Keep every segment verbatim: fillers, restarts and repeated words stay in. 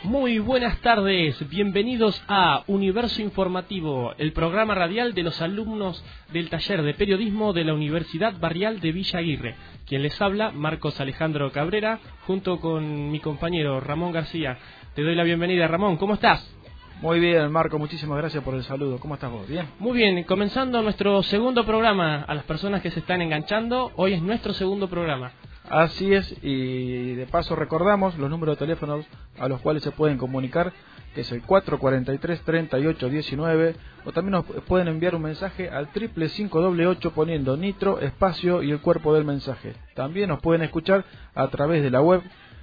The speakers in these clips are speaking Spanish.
Muy buenas tardes, bienvenidos a Universo Informativo, el programa radial de los alumnos del taller de periodismo de la Universidad Barrial de Villa Aguirre. Quien les habla, Marcos Alejandro Cabrera, junto con mi compañero Ramón García. Te doy la bienvenida, Ramón, ¿cómo estás? Muy bien, Marco, muchísimas gracias por el saludo. ¿Cómo estás vos? ¿Bien? Muy bien, comenzando nuestro segundo programa. A las personas que se están enganchando, hoy es nuestro segundo programa. Así es, y de paso recordamos los números de teléfonos a los cuales se pueden comunicar, que es el cuatro cuatro tres, tres ocho uno nueve, o también nos pueden enviar un mensaje al triple cinco ocho ocho poniendo nitro, espacio y el cuerpo del mensaje. También nos pueden escuchar a través de la web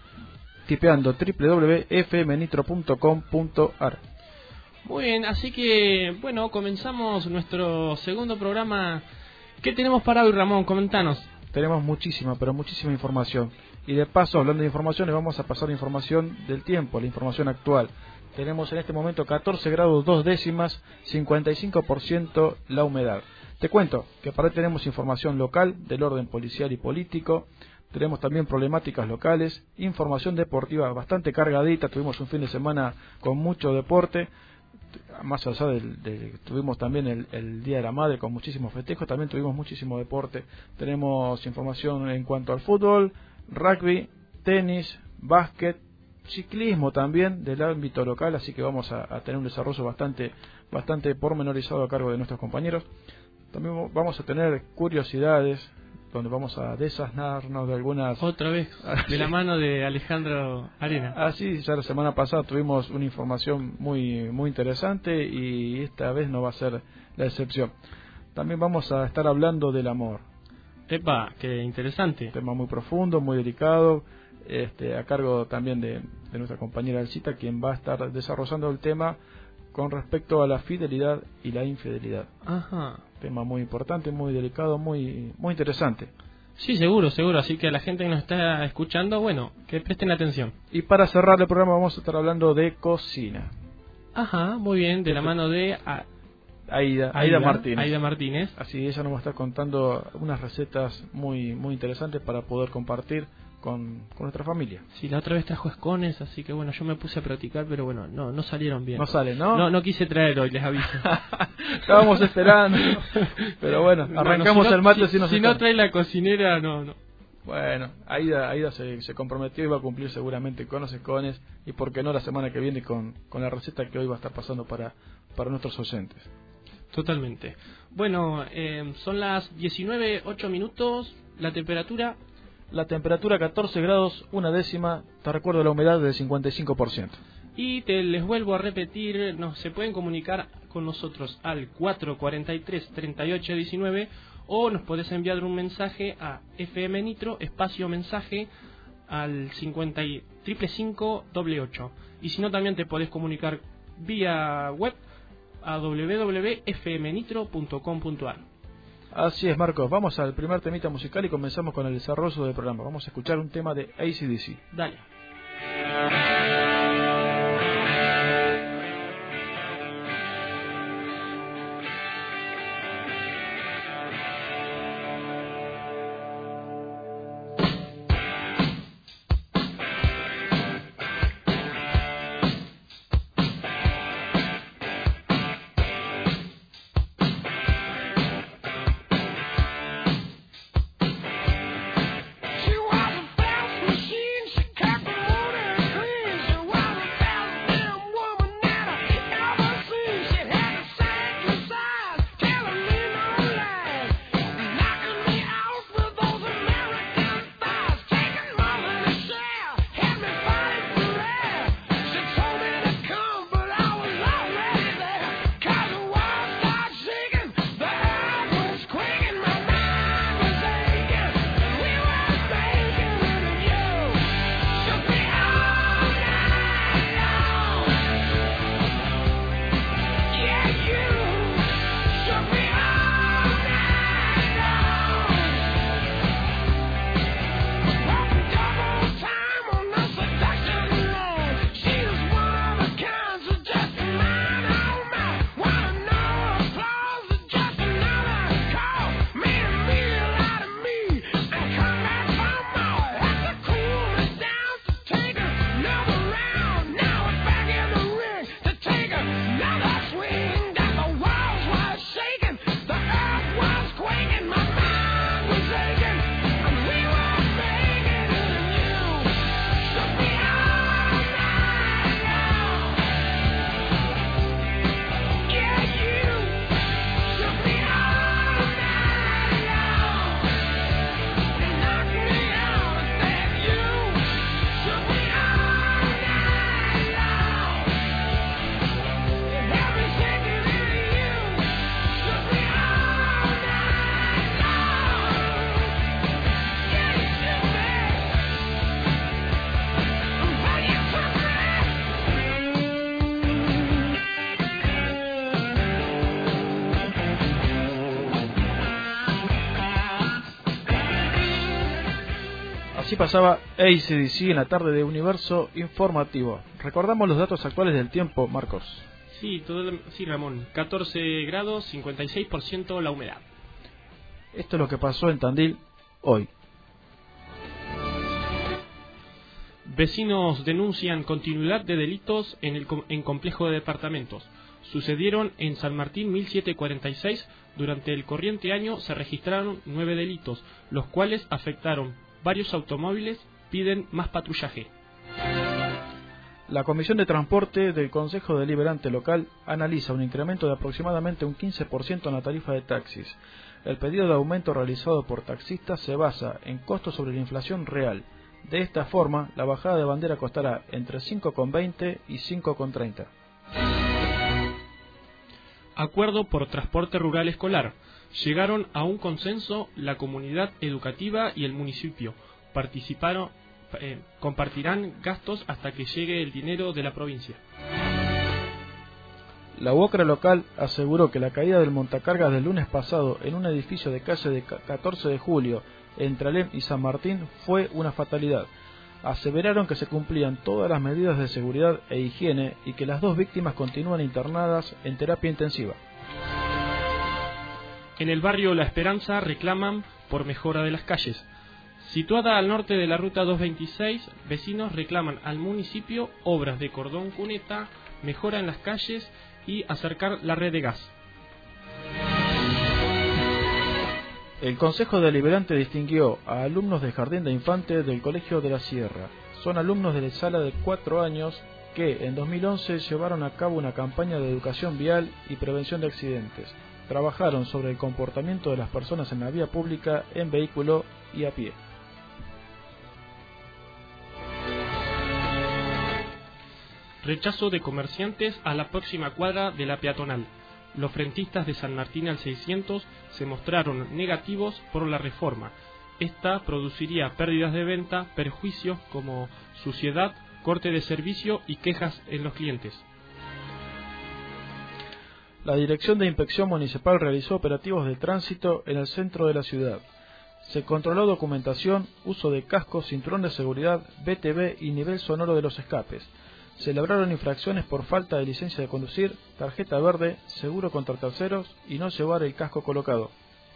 tipeando doble u doble u doble u punto f m nitro punto com punto a r. Muy bien, así que, bueno, comenzamos nuestro segundo programa. ¿Qué tenemos para hoy, Ramón? Comentanos. Tenemos muchísima, pero muchísima información. Y de paso, hablando de información, le vamos a pasar la información del tiempo, la información actual. Tenemos en este momento catorce grados dos décimas, cincuenta y cinco por ciento la humedad. Te cuento que para hoy tenemos información local del orden policial y político. Tenemos también problemáticas locales, información deportiva bastante cargadita. Tuvimos un fin de semana con mucho deporte. Más allá del, del tuvimos también el, el Día de la Madre con muchísimos festejos, también tuvimos muchísimo deporte. Tenemos información en cuanto al fútbol, rugby, tenis, básquet, ciclismo también del ámbito local, así que vamos a, a tener un desarrollo bastante bastante pormenorizado a cargo de nuestros compañeros. También vamos a tener curiosidades, donde vamos a desasnarnos de algunas... Otra vez, de la mano de Alejandro Arena. Así, ya la semana pasada tuvimos una información muy muy interesante y esta vez no va a ser la excepción. También vamos a estar hablando del amor. Epa, qué interesante. Un tema muy profundo, muy delicado, este, a cargo también de, de nuestra compañera Elcita, quien va a estar desarrollando el tema con respecto a la fidelidad y la infidelidad. Ajá. Tema muy importante, muy delicado, muy muy interesante. Sí, seguro, seguro. Así que a la gente que nos está escuchando, bueno, que presten atención. Y para cerrar el programa vamos a estar hablando de cocina. Ajá, muy bien, de la mano de a... Aida, Aida, Aida Martínez. Aida Martínez. Así, ella nos va a estar contando unas recetas muy muy interesantes para poder compartir con, con nuestra familia. Sí, la otra vez trajo escones, así que bueno, yo me puse a practicar, pero bueno, no no salieron bien. No sale, ¿no? No, no quise traer hoy, les aviso. Estábamos esperando, pero bueno, arrancamos bueno, si no, el mate si, si, nos si no trae la cocinera, no, no. Bueno, Aida, Aida se, se comprometió y va a cumplir seguramente con los escones y por qué no la semana que viene con, con la receta que hoy va a estar pasando para, para nuestros oyentes. Totalmente. Bueno, eh, son las diecinueve, ocho minutos, la temperatura... La temperatura catorce grados, una décima, te recuerdo la humedad del cincuenta y cinco por ciento. Y te les vuelvo a repetir, nos, se pueden comunicar con nosotros al cuatro cuatro tres, tres ocho uno nueve o nos podés enviar un mensaje a F M Nitro, espacio mensaje, al cincuenta triple cinco doble ocho. Y si no, también te podés comunicar vía web a doble u doble u doble u punto f m nitro punto com punto a r. Así es, Marcos. Vamos al primer temita musical y comenzamos con el desarrollo del programa. Vamos a escuchar un tema de A C D C. Dale. She was a fast machine, she kept moving her dreams. Así pasaba A C D C en la tarde de Universo Informativo. Recordamos los datos actuales del tiempo, Marcos. Sí, todo, sí, Ramón. catorce grados, cincuenta y seis por ciento la humedad. Esto es lo que pasó en Tandil hoy. Vecinos denuncian continuidad de delitos en el en complejo de departamentos. Sucedieron en San Martín mil setecientos cuarenta y seis. Durante el corriente año se registraron nueve delitos, los cuales afectaron varios automóviles. Piden más patrullaje. La Comisión de Transporte del Consejo Deliberante Local analiza un incremento de aproximadamente un quince por ciento en la tarifa de taxis. El pedido de aumento realizado por taxistas se basa en costos sobre la inflación real. De esta forma, la bajada de bandera costará entre cinco con veinte y cinco con treinta. Acuerdo por transporte rural escolar. Llegaron a un consenso la comunidad educativa y el municipio. Participaron, eh, compartirán gastos hasta que llegue el dinero de la provincia. La U O C R A local aseguró que la caída del montacargas del lunes pasado en un edificio de calle de catorce de julio entre Alem y San Martín fue una fatalidad. Aseveraron que se cumplían todas las medidas de seguridad e higiene y que las dos víctimas continúan internadas en terapia intensiva. En el barrio La Esperanza reclaman por mejora de las calles. Situada al norte de la ruta doscientos veintiséis, vecinos reclaman al municipio obras de cordón cuneta, mejora en las calles y acercar la red de gas. El Consejo Deliberante distinguió a alumnos de Jardín de Infantes del Colegio de la Sierra. Son alumnos de la sala de cuatro años que en dos mil once llevaron a cabo una campaña de educación vial y prevención de accidentes. Trabajaron sobre el comportamiento de las personas en la vía pública, en vehículo y a pie. Rechazo de comerciantes a la próxima cuadra de la peatonal. Los frentistas de San Martín al seiscientos se mostraron negativos por la reforma. Esta produciría pérdidas de venta, perjuicios como suciedad, corte de servicio y quejas en los clientes. La Dirección de Inspección Municipal realizó operativos de tránsito en el centro de la ciudad. Se controló documentación, uso de cascos, cinturón de seguridad, B T V y nivel sonoro de los escapes. Se elaboraron infracciones por falta de licencia de conducir, tarjeta verde, seguro contra terceros y no llevar el casco colocado.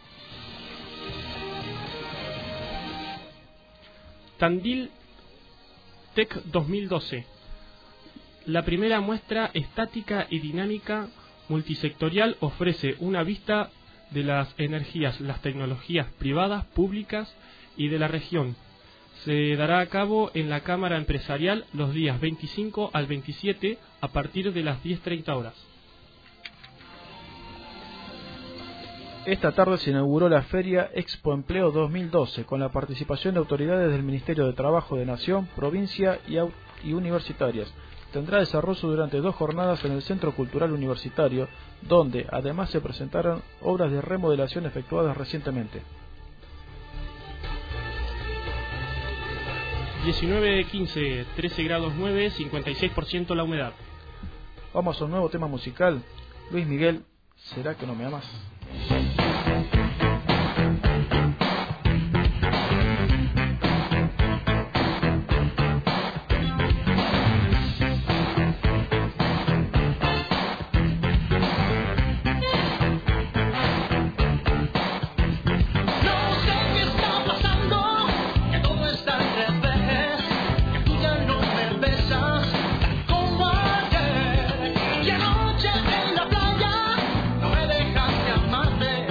Tandil Tech dos mil doce. La primera muestra estática y dinámica multisectorial ofrece una vista de las energías, las tecnologías privadas, públicas y de la región. Se dará a cabo en la Cámara Empresarial los días veinticinco al veintisiete a partir de las diez treinta horas. Esta tarde se inauguró la Feria Expo Empleo dos mil doce con la participación de autoridades del Ministerio de Trabajo de Nación, provincia y, y universitarias. Tendrá desarrollo durante dos jornadas en el Centro Cultural Universitario, donde además se presentaron obras de remodelación efectuadas recientemente. diecinueve quince, trece grados nueve, cincuenta y seis por ciento la humedad. Vamos a un nuevo tema musical. Luis Miguel, ¿será que no me amas? Anoche en la playa no me dejaste amarte.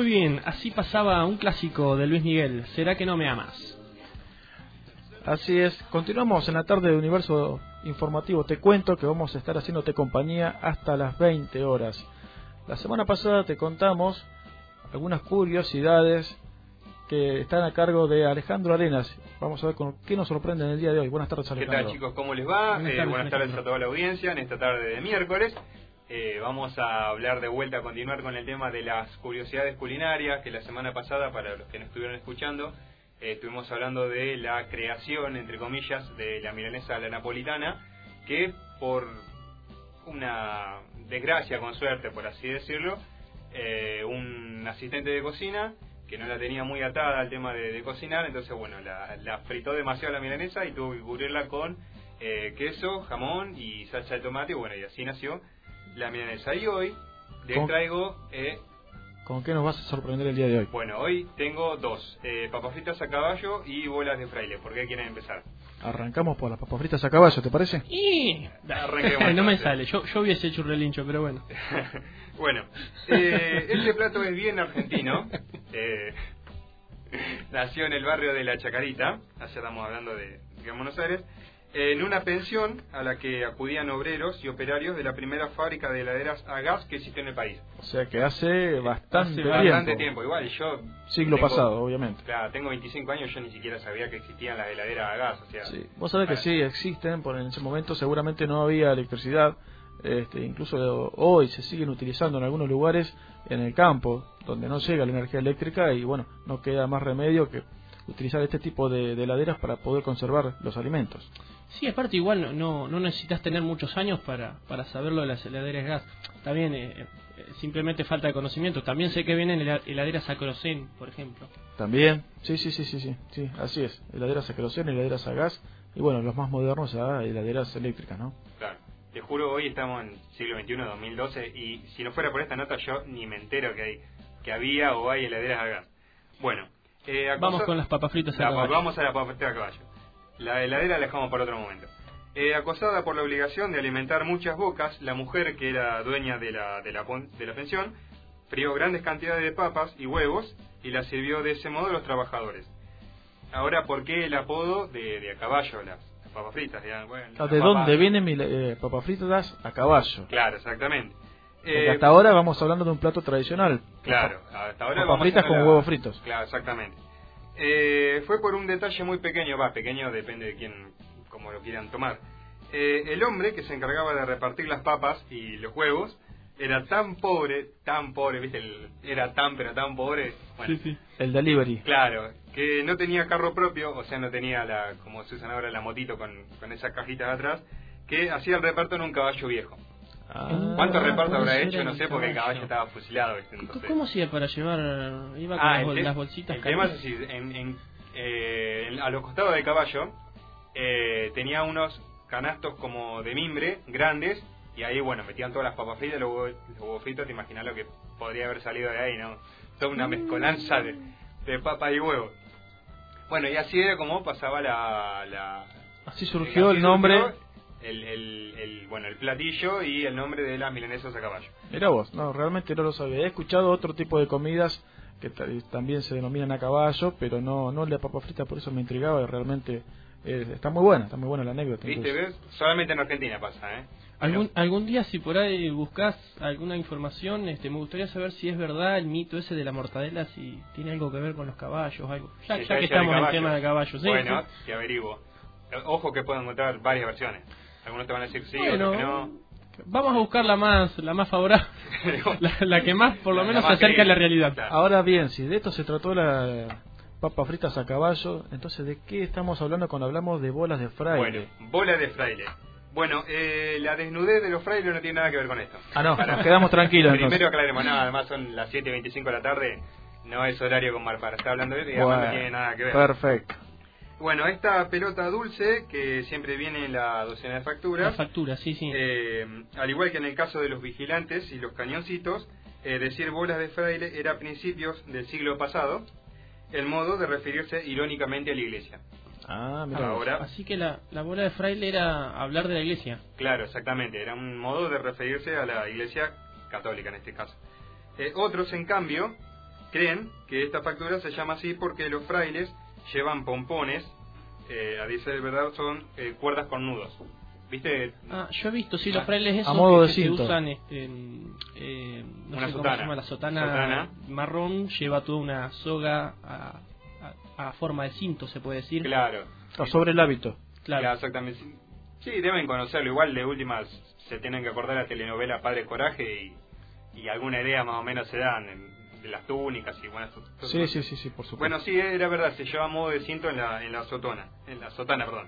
Muy bien, así pasaba un clásico de Luis Miguel, ¿Será que no me amas? Así es, continuamos en la tarde de Universo Informativo. Te cuento que vamos a estar haciéndote compañía hasta las veinte horas. La semana pasada te contamos algunas curiosidades que están a cargo de Alejandro Arenas. Vamos a ver con qué nos sorprende en el día de hoy. Buenas tardes, Alejandro. ¿Qué tal, chicos? ¿Cómo les va? Buenas Eh, tardes, buenas tardes a toda la audiencia en esta tarde de miércoles. Eh, vamos a hablar de vuelta, a continuar con el tema de las curiosidades culinarias, que la semana pasada, para los que nos estuvieron escuchando, eh, estuvimos hablando de la creación, entre comillas, de la milanesa a la napolitana, que por una desgracia, con suerte, por así decirlo, eh, un asistente de cocina que no la tenía muy atada al tema de, de cocinar, entonces bueno, la, la fritó demasiado la milanesa y tuvo que cubrirla con eh, queso, jamón y salsa de tomate, y bueno, y así nació la milanesa. Y hoy les ¿Con, traigo... Eh, ¿Con qué nos vas a sorprender el día de hoy? Bueno, hoy tengo dos, eh, papas fritas a caballo y bolas de fraile. ¿Por qué quieren empezar? Arrancamos por las papas fritas a caballo, ¿te parece? Y... Arranquemos. no me sale, yo, yo hubiese hecho un relincho, pero bueno. Bueno, eh, este plato es bien argentino. Eh, nació en el barrio de La Chacarita, allá estamos hablando de, de Buenos Aires, en una pensión a la que acudían obreros y operarios de la primera fábrica de heladeras a gas que existió en el país. O sea que hace bastante hace tiempo. bastante tiempo. Igual yo... Siglo tengo, pasado, obviamente. Claro, tengo veinticinco años, yo ni siquiera sabía que existían las heladeras a gas. O sea, sí. Vos sabés que sí, existen, por en ese momento seguramente no había electricidad. Este, incluso hoy se siguen utilizando en algunos lugares en el campo, donde no llega la energía eléctrica y bueno, no queda más remedio que utilizar este tipo de, de heladeras para poder conservar los alimentos. Sí, aparte igual no no necesitas tener muchos años para para saberlo de las heladeras gas. También eh, eh, simplemente falta de conocimiento. También sé que vienen heladeras a queroseno, por ejemplo. También, sí, sí, sí, sí, sí, sí, así es. Heladeras a queroseno, heladeras a gas y bueno, los más modernos a heladeras eléctricas, ¿no? Claro. Te juro, hoy estamos en siglo veintiuno, dos mil doce, y si no fuera por esta nota yo ni me entero que hay que había o hay heladeras a gas. Bueno, eh, acosa... vamos con las papas fritas a la, caballo. Vamos a la papa frita a caballo. La heladera la dejamos para otro momento. Eh, acosada por la obligación de alimentar muchas bocas, la mujer que era dueña de la, de la, de la pensión frió grandes cantidades de papas y huevos y las sirvió de ese modo a los trabajadores. Ahora, ¿por qué el apodo de, de a caballo, las papas fritas? Digamos, bueno, ¿De papas... dónde vienen mis eh, papas fritas a caballo? Claro, exactamente. Porque Eh, hasta ahora vamos hablando de un plato tradicional. Claro, hasta ahora papas fritas con la... huevos fritos. Claro, exactamente. Eh, fue por un detalle muy pequeño, va, pequeño depende de quién, como lo quieran tomar. Eh, el hombre que se encargaba de repartir las papas y los huevos era tan pobre, tan pobre, viste, el, era tan pero tan pobre, bueno, Sí, sí. El delivery. claro, que no tenía carro propio, o sea, no tenía la, como se usan ahora, la motito con, con esas cajitas de atrás, que hacía el reparto en un caballo viejo. Ah, ¿Cuántos repartos puede habrá ser hecho? el No sé, porque el caballo. caballo estaba fusilado, ¿viste? Entonces... ¿Cómo hacía para llevar? Iba con Ah, las, el bol- te- las bolsitas. El tema es calientes. así, en, en, eh, en- a los costados del caballo eh, tenía unos canastos como de mimbre grandes y ahí, bueno, metían todas las papas fritas, los huevos, los huevos fritos. Te imaginas lo que podría haber salido de ahí, ¿no? Toda una mezcolanza de, de papa y huevo. Bueno, y así era como pasaba la... la Así surgió así el nombre. surgió El, el, el, bueno, el platillo y el nombre de las milanesas a caballo. Mirá vos, no, realmente no lo sabía. He escuchado otro tipo de comidas que también se denominan a caballo, pero no no la papa frita, por eso me intrigaba y realmente eh, está muy buena, está muy buena la anécdota. ¿Viste? Entonces. ¿Ves? Solamente en Argentina pasa, ¿eh? Algún, algún día si por ahí buscas alguna información, este, me gustaría saber si es verdad el mito ese de la mortadela, si tiene algo que ver con los caballos, algo. Ya, Está ya que hecha de estamos en el caballo. tema de caballos, ¿sí? Bueno, ¿sí? te averiguo. Ojo que puedo encontrar varias versiones. Algunos te van a decir sí, Bueno, otros que no. vamos a buscar la más, la más favorable, la, la que más, por lo La- la menos, se más acerca a la creíble. realidad. Claro. Ahora bien, si de esto se trató la papas fritas a caballo, entonces ¿de qué estamos hablando cuando hablamos de bolas de fraile? Bueno, bola de fraile. Bueno, eh, la desnudez de los frailes no tiene nada que ver con esto. Ah, no, Para- nos quedamos tranquilos Primero entonces. aclaremos, nada, además son las siete y veinticinco de la tarde, no es horario como para estar hablando de eso y además Bueno, no tiene nada que ver. perfecto. Bueno, esta pelota dulce, que siempre viene en la docena de La facturas, factura, sí, sí. eh, al igual que en el caso de los vigilantes y los cañoncitos, eh, decir bolas de fraile era a principios del siglo pasado el modo de referirse irónicamente a la iglesia. Ah, mira. Ahora, Así que la, la bola de fraile era hablar de la iglesia. claro, exactamente, era un modo de referirse a la iglesia católica en este caso. Eh, otros, en cambio, creen que esta factura se llama así porque los frailes llevan pompones, eh, a decir de verdad son eh, cuerdas con nudos. ¿Viste? Ah, yo he visto, sí, los frailes esos a modo que, de que se cinto. usan, este, eh, no Una sé sotana. cómo se llama, la sotana, Sotana. marrón, lleva toda una soga a, a, a forma de cinto, se puede decir. Claro. O sobre el hábito. Claro. Claro, exactamente. Sí, deben conocerlo. Igual de últimas se tienen que acordar la telenovela Padre Coraje y, y alguna idea más o menos se dan en, de las túnicas y bueno. Sí, sí, sí, sí, por supuesto. Bueno, sí, era verdad, se lleva a modo de cinto en la, en la sotana, en la sotana, perdón.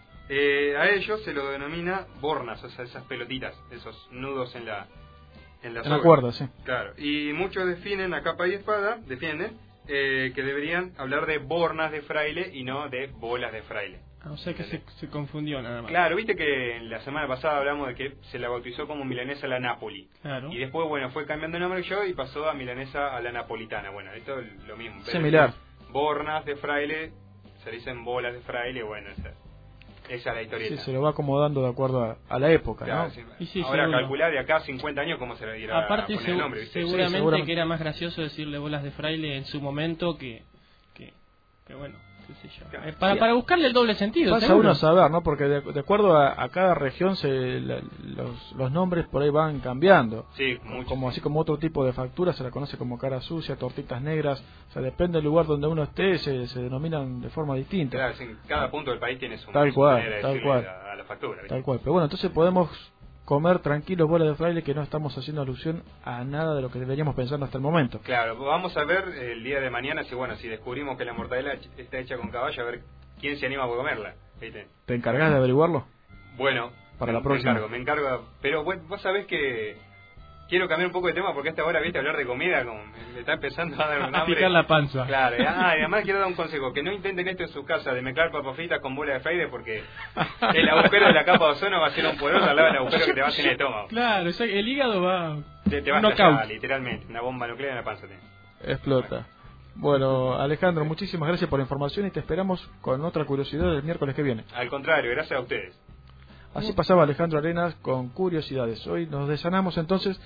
Eh, a ellos se lo denomina bornas, o sea, esas pelotitas, esos nudos en la en la, En la soga. cuerda, sí. Claro, y muchos definen a capa y espada, defienden eh, que deberían hablar de bornas de fraile y no de bolas de fraile. Ah, o sea que se, se confundió nada más. Claro, viste que la semana pasada hablamos de que se la bautizó como milanesa a la Napoli. Claro. Y después, bueno, fue cambiando de nombre yo y pasó a milanesa a la napolitana. Bueno, esto es lo mismo. Pero Similar. bornas de fraile, se dicen bolas de fraile, bueno, esa, esa es la historieta. Sí, se lo va acomodando de acuerdo a, a la época, Claro, ¿no? sí. Y sí, Ahora seguro. calcular de acá a cincuenta años cómo se le dirá Aparte, poner el segu- nombre, ¿viste? seguramente, Sí, seguramente. que era más gracioso decirle bolas de fraile en su momento que, que, que bueno, qué sé yo. Claro. Eh, para, Sí. para buscarle el doble sentido. Pasa seguro. uno a saber, ¿no? Porque de, de acuerdo a, a cada región se, la- los, los nombres por ahí van cambiando. Sí, mucho. Como así como otro tipo de factura se la conoce como cara sucia, tortitas negras, o sea, depende del lugar donde uno esté, se, se denominan de forma distinta. Claro, sí, cada punto del país tiene su Tal su cual, manera de tal decirle cual. A, a la factura, ¿viste? Tal cual. Pero bueno, entonces podemos comer tranquilos bolas de fraile, que no estamos haciendo alusión a nada de lo que deberíamos pensar hasta el momento. Claro, vamos a ver el día de mañana si bueno si descubrimos que la mortadela está hecha con caballo, a ver quién se anima a comerla, ¿viste? ¿Te encargás de averiguarlo? Bueno, Para me, la próxima. me encargo, me encargo, pero bueno, vos sabés que quiero cambiar un poco de tema porque a esta hora, viste, hablar de comida, como me está empezando a dar un A hambre. picar la panza. Claro, y, ah, y además quiero dar un consejo, que no intenten esto en su casa, de mezclar papas fritas con bola de fraile, porque el agujero de la capa de ozono va a ser un poderoso al lado del agujero que te va a hacer en el estómago. Claro, o sea, el hígado va... Te, te va a knockout. estallar, literalmente, una bomba nuclear en la panza. Tiene. Explota. Bueno, Alejandro, muchísimas gracias por la información y te esperamos con otra curiosidad el miércoles que viene. Al contrario, gracias a ustedes. Así pasaba Alejandro Arenas con curiosidades. Hoy nos desanamos entonces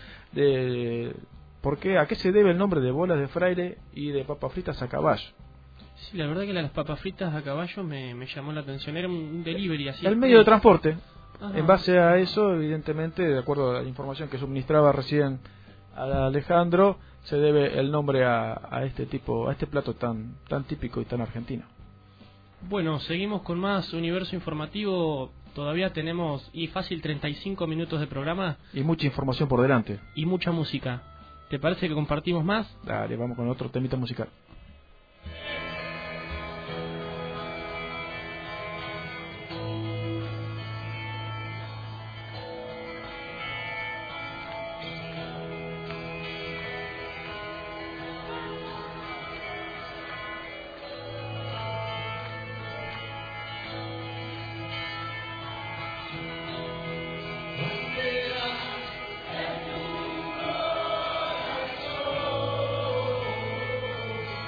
de por qué, a qué se debe el nombre de bolas de fraile y de papas fritas a caballo. Sí, la verdad que las papas fritas a caballo me, me llamó la atención. Era un delivery así. El medio de transporte. Ajá. En base a eso, evidentemente, de acuerdo a la información que suministraba recién a Alejandro, se debe el nombre a, a este tipo, a este plato tan tan típico y tan argentino. Bueno, seguimos con más universo informativo. Todavía tenemos, y fácil, treinta y cinco minutos de programa Y mucha información por delante. y mucha música. ¿Te parece que compartimos más? Dale, vamos con otro temita musical. Thank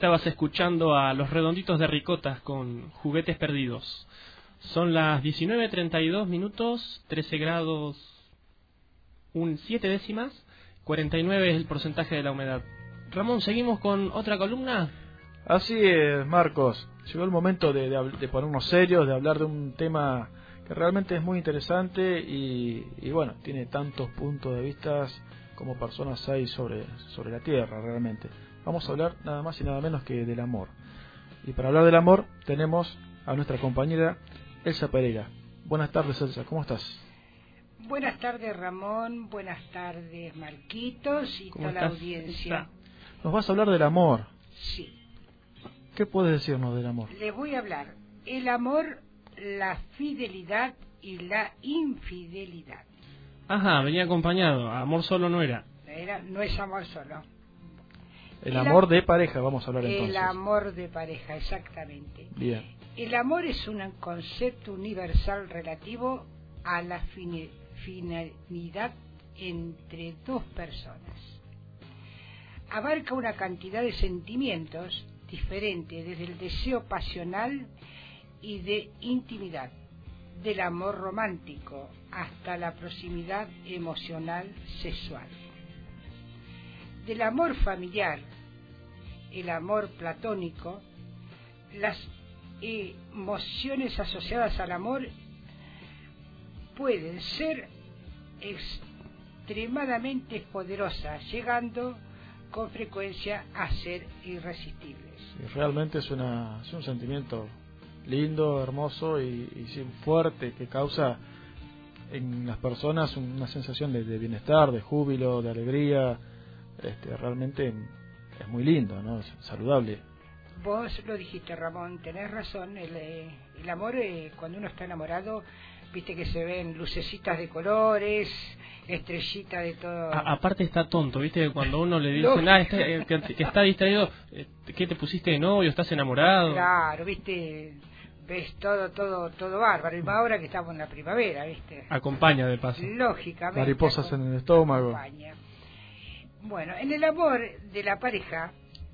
Estabas escuchando a Los Redonditos de Ricotas con Juguetes Perdidos. Son las diecinueve treinta y dos minutos, trece grados, un siete décimas, cuarenta y nueve es el porcentaje de la humedad. Ramón, ¿seguimos con otra columna? Así es, Marcos. Llegó el momento de, de, de ponernos serios, de hablar de un tema que realmente es muy interesante y, y bueno, tiene tantos puntos de vista como personas hay sobre, sobre la Tierra realmente. Vamos a hablar nada más y nada menos que del amor. Y para hablar del amor tenemos a nuestra compañera Elsa Pereira. Buenas tardes, Elsa, ¿cómo estás? Buenas tardes, Ramón. Buenas tardes, Marquitos y toda la audiencia. Nos vas a hablar del amor. Sí. ¿Qué puedes decirnos del amor? Les voy a hablar. El amor, la fidelidad y la infidelidad. Ajá, venía acompañado. Amor solo no era. Era no es amor solo. El, el amor de pareja, vamos a hablar entonces. El amor de pareja, exactamente. Bien. El amor es un concepto universal relativo a la finalidad entre dos personas. Abarca una cantidad de sentimientos diferentes, desde el deseo pasional y de intimidad, del amor romántico hasta la proximidad emocional sexual. Del amor familiar, el amor platónico, las emociones asociadas al amor pueden ser extremadamente poderosas, llegando con frecuencia a ser irresistibles. Y realmente es, una, es un sentimiento lindo, hermoso y, y fuerte que causa en las personas una sensación de, de bienestar, de júbilo, de alegría. Este, realmente es muy lindo, ¿no? Es saludable. Vos lo dijiste, Ramón, tenés razón. El, el amor, eh, cuando uno está enamorado, viste que se ven lucecitas de colores, estrellitas de todo. A, aparte está tonto, viste, cuando uno le dicen, ah, está, eh, que, que está distraído, eh, ¿qué te pusiste de novio? ¿Estás enamorado? Claro, viste, ves todo, todo, todo bárbaro. Y más ahora que estamos en la primavera, viste. Acompaña de paso. Lógicamente. Mariposas en el estómago. Acompaña. Bueno, en el amor de la pareja,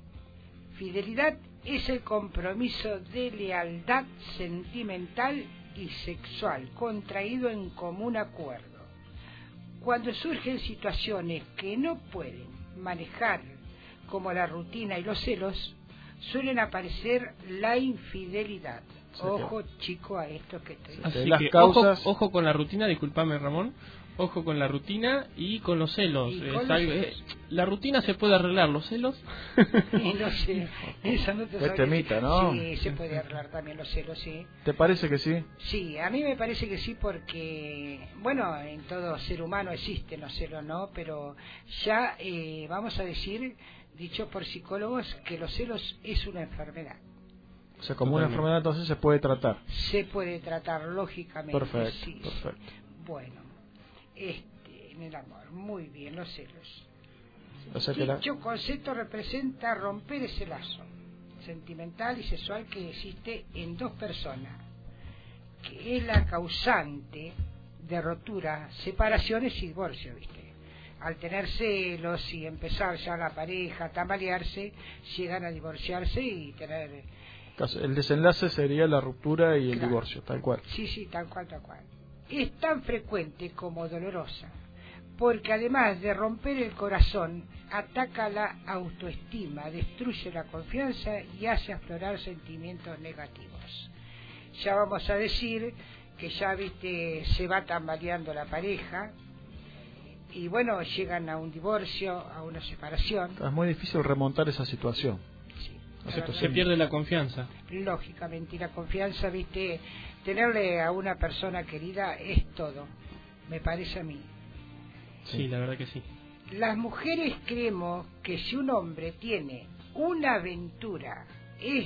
fidelidad es el compromiso de lealtad sentimental y sexual contraído en común acuerdo. Cuando surgen situaciones que no pueden manejar, como la rutina y los celos, suelen aparecer la infidelidad. Sí, ojo, sí. Chico, a esto que estoy diciendo. Así las que causas... ojo, ojo con la rutina, discúlpame, Ramón. Ojo con la rutina y con los celos. Con es los algo, celos. Eh, la rutina se puede arreglar, los celos. Sí, no sé, eso no te Qué temita, ¿no? Sí, se puede arreglar también los celos, sí. ¿Te parece que sí? Sí, a mí me parece que sí porque, bueno, en todo ser humano existen los celos, ¿no? Pero ya eh, vamos a decir, dicho por psicólogos, que los celos es una enfermedad. O sea, como Totalmente. Una enfermedad entonces se puede tratar. Se puede tratar, lógicamente. Perfecto, sí, perfecto. Sí. Bueno. Este, en el amor, muy bien, los celos. O sea que Dicho la... concepto representa romper ese lazo sentimental y sexual que existe en dos personas, que es la causante de rotura, separaciones y divorcio, ¿viste? Al tener celos y empezar ya la pareja a tambalearse, llegan a divorciarse y tener... El desenlace sería la ruptura y el claro. divorcio, tal cual. Sí, sí, tal cual, tal cual. Es tan frecuente como dolorosa, porque además de romper el corazón, ataca la autoestima, destruye la confianza y hace aflorar sentimientos negativos. Ya vamos a decir que ya, viste, se va tambaleando la pareja y bueno, llegan a un divorcio, a una separación. Es muy difícil remontar esa situación. Sí, claro, se pierde la confianza. Lógicamente, y la confianza, viste, tenerle a una persona querida es todo, me parece a mí. Sí, la verdad que sí. Las mujeres creemos que si un hombre tiene una aventura es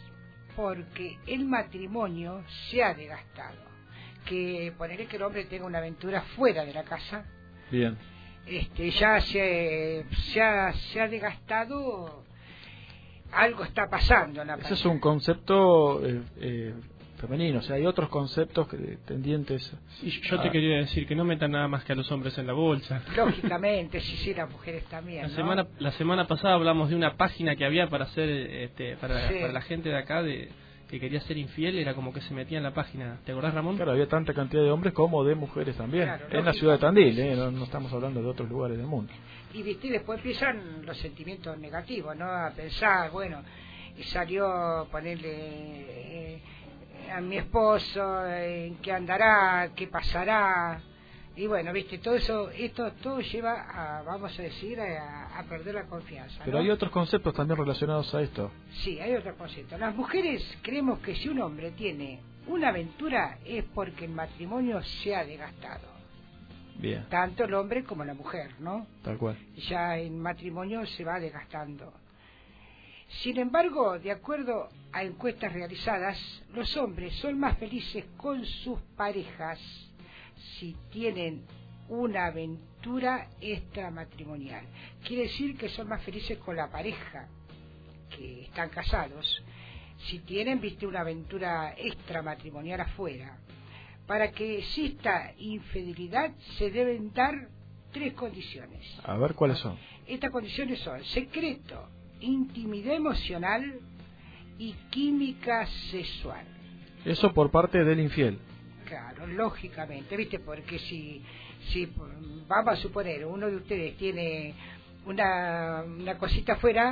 porque el matrimonio se ha desgastado. Que ponerle que el hombre tenga una aventura fuera de la casa. Bien. Este, ya se, se, ha, se ha desgastado, algo está pasando en la Ese pareja. es un concepto eh, eh, femenino. O sea, hay otros conceptos que, tendientes. Y yo a... te quería decir que no metan nada más que a los hombres en la bolsa. Lógicamente, sí, sí, las mujeres también. La ¿no? semana la semana pasada hablamos de una página que había para hacer este, para, Sí. para la gente de acá de que quería ser infiel, era como que se metía en la página. ¿Te acordás, Ramón? Claro, había tanta cantidad de hombres como de mujeres también. Claro, en la ciudad de Tandil, ¿eh? no, no estamos hablando de otros lugares del mundo. Y viste, después empiezan los sentimientos negativos, ¿no? A pensar, bueno, y salió ponerle eh, a mi esposo, en qué andará, qué pasará. Y bueno, viste, todo eso, esto todo lleva a, vamos a decir, a, a perder la confianza, Pero ¿no? hay otros conceptos también relacionados a esto. Sí, hay otro concepto. Las mujeres creemos que si un hombre tiene una aventura es porque el matrimonio se ha desgastado. Bien. Tanto el hombre como la mujer, ¿no? Tal cual. Ya el matrimonio se va desgastando. Sin embargo, de acuerdo a encuestas realizadas, los hombres son más felices con sus parejas si tienen una aventura extramatrimonial. Quiere decir que son más felices con la pareja que están casados si tienen, viste, una aventura extramatrimonial afuera. Para que exista infidelidad se deben dar tres condiciones. A ver cuáles son. Estas condiciones son secreto, intimidad emocional y química sexual. Eso por parte del infiel. Claro, lógicamente, ¿viste? Porque si, si vamos a suponer, uno de ustedes tiene una, una cosita afuera,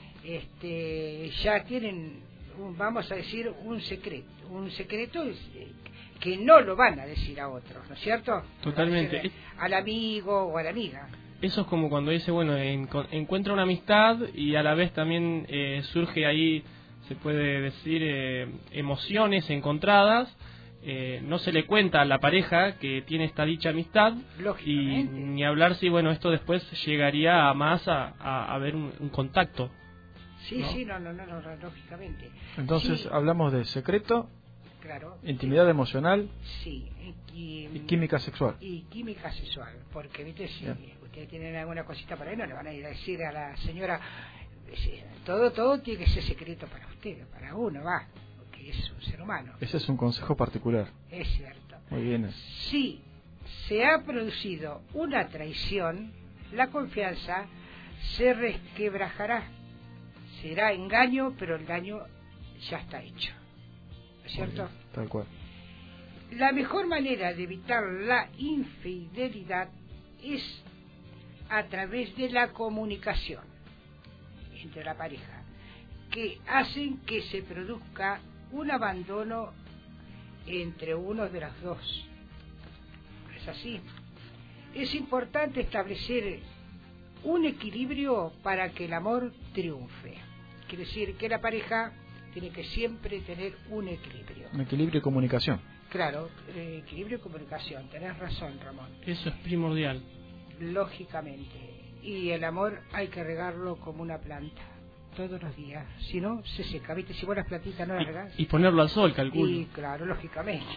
este, ya tienen, un, vamos a decir, un secreto. Un secreto es, que no lo van a decir a otros, ¿no es cierto? Totalmente. Al amigo o a la amiga. Eso es como cuando dice, bueno, en, encuentra una amistad y a la vez también eh, surge ahí, se puede decir, eh, emociones encontradas. Eh, no se le cuenta a la pareja que tiene esta dicha amistad y ni hablar si, bueno, esto después llegaría a más a, a, a ver un, un contacto. Sí, ¿no? sí, no, no, no, no, lógicamente. Entonces Sí. hablamos de secreto, Claro. intimidad emocional Sí, y, y química sexual. y química sexual, porque viste, si Bien. ustedes tienen alguna cosita por ahí, no le van a ir a decir a la señora, eh, todo todo tiene que ser secreto para ustedes, para uno, va, porque es un ser humano. Ese es un consejo particular. Es cierto. Muy bien. Si se ha producido una traición, la confianza se resquebrajará. Será engaño, pero el daño ya está hecho. ¿No es cierto? Tal cual. La mejor manera de evitar la infidelidad es a través de la comunicación entre la pareja, que hacen que se produzca un abandono entre uno de los dos. ¿Es así? Es importante establecer un equilibrio para que el amor triunfe. Quiere decir que la pareja tiene que siempre tener un equilibrio. Un equilibrio y comunicación. Claro, eh, equilibrio y comunicación, tenés razón, Ramón. Eso es primordial. Lógicamente. Y el amor hay que regarlo como una planta, todos los días. Si no, se seca, ¿viste? Si vos las plantitas no las regás. Y, y ponerlo al sol, calculo. Y claro, lógicamente.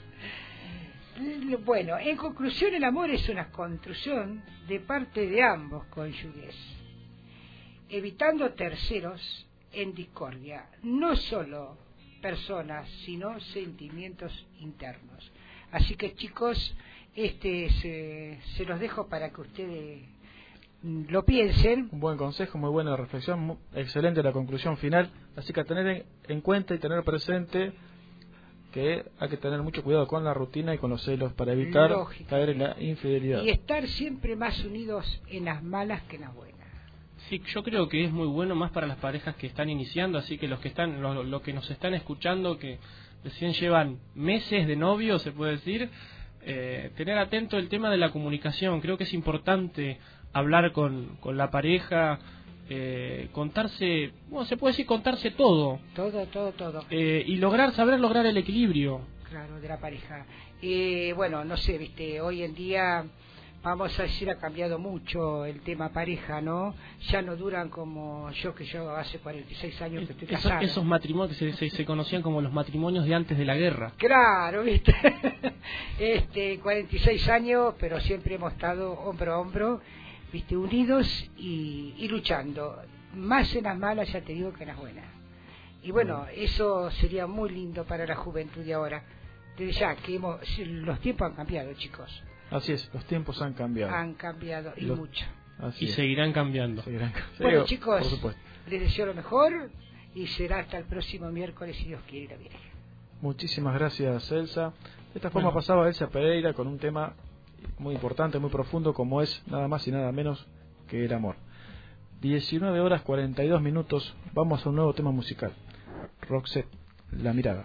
Bueno, en conclusión, el amor es una construcción de parte de ambos cónyuges, evitando terceros en discordia, no solo personas, sino sentimientos internos. Así que, chicos, este se, se los dejo para que ustedes lo piensen. Un buen consejo, muy buena reflexión, muy excelente la conclusión final. Así que a tener en, en cuenta y tener presente que hay que tener mucho cuidado con la rutina y con los celos para evitar Lógico. caer en la infidelidad. Y estar siempre más unidos en las malas que en las buenas. Sí, yo creo que es muy bueno más para las parejas que están iniciando, así que los que están, los, los que nos están escuchando, que recién llevan meses de novio, se puede decir, eh, tener atento el tema de la comunicación. Creo que es importante hablar con, con la pareja, eh, contarse, bueno, se puede decir contarse todo, Todo, todo, todo. eh, y lograr, saber lograr el equilibrio. Claro, de la pareja. Eh, bueno, no sé, viste, hoy en día, vamos a decir, ha cambiado mucho el tema pareja, ¿no? Ya no duran como yo, que yo hace cuarenta y seis años que estoy Esos, casada. esos matrimonios que se, se, se conocían como los matrimonios de antes de la guerra. Claro, viste. este, cuarenta y seis años, pero siempre hemos estado hombro a hombro, viste, unidos y, y luchando. Más en las malas, ya te digo, que en las buenas. Y bueno, eso sería muy lindo para la juventud de ahora. Desde ya que hemos, los tiempos han cambiado, chicos. Así es, los tiempos han cambiado. Han cambiado y los... mucho. Así y es. seguirán cambiando. Seguirán... Bueno, chicos, les deseo lo mejor y será hasta el próximo miércoles, si Dios quiere y la Virgen. Muchísimas gracias, Elsa. De esta forma bueno. pasaba Elsa Pereira con un tema muy importante, muy profundo, como es nada más y nada menos que el amor. diecinueve horas cuarenta y dos minutos, vamos a un nuevo tema musical. Roxette, La Mirada.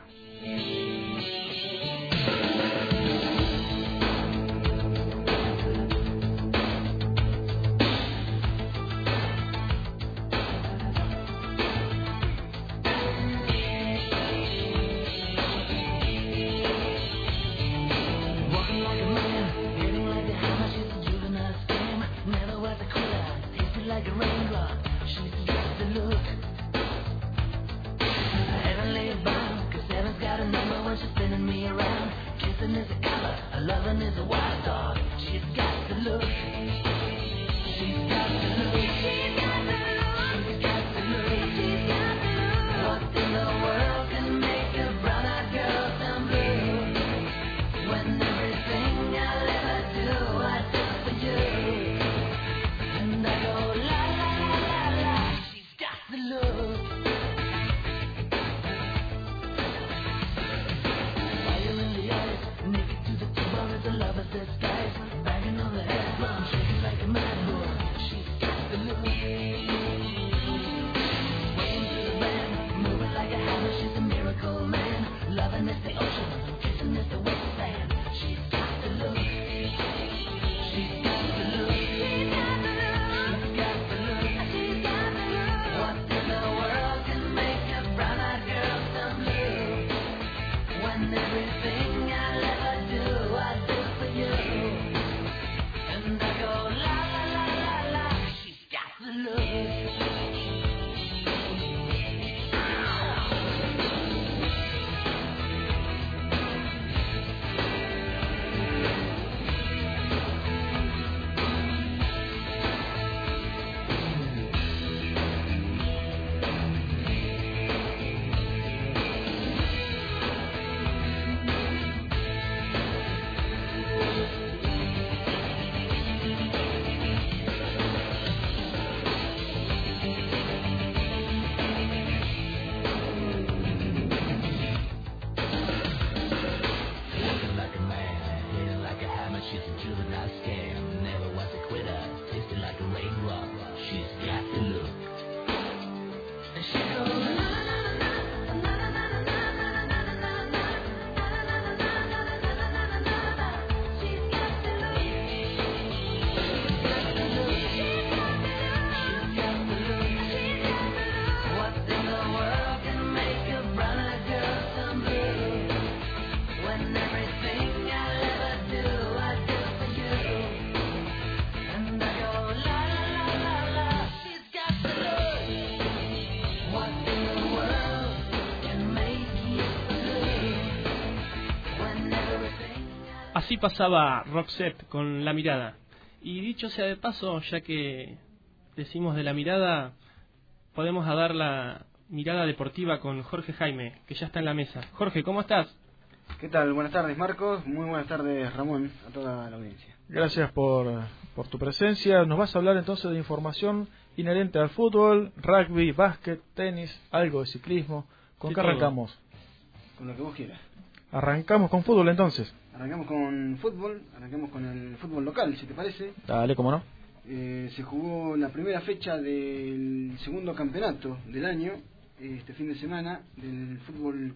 Así pasaba Roxette con La Mirada. Y dicho sea de paso, ya que decimos de La Mirada, podemos dar la mirada deportiva con Jorge Jaime, que ya está en la mesa. Jorge, ¿cómo estás? ¿Qué tal? Buenas tardes, Marcos. Muy buenas tardes, Ramón, a toda la audiencia. Gracias por, por tu presencia. Nos vas a hablar entonces de información inherente al fútbol, rugby, básquet, tenis, algo de ciclismo. ¿Con sí, qué arrancamos? Todo. Con lo que vos quieras. Arrancamos con fútbol entonces. Arrancamos con fútbol, arrancamos con el fútbol local, si te parece. Dale, cómo no. Eh, se jugó la primera fecha del segundo campeonato del año, este fin de semana, del fútbol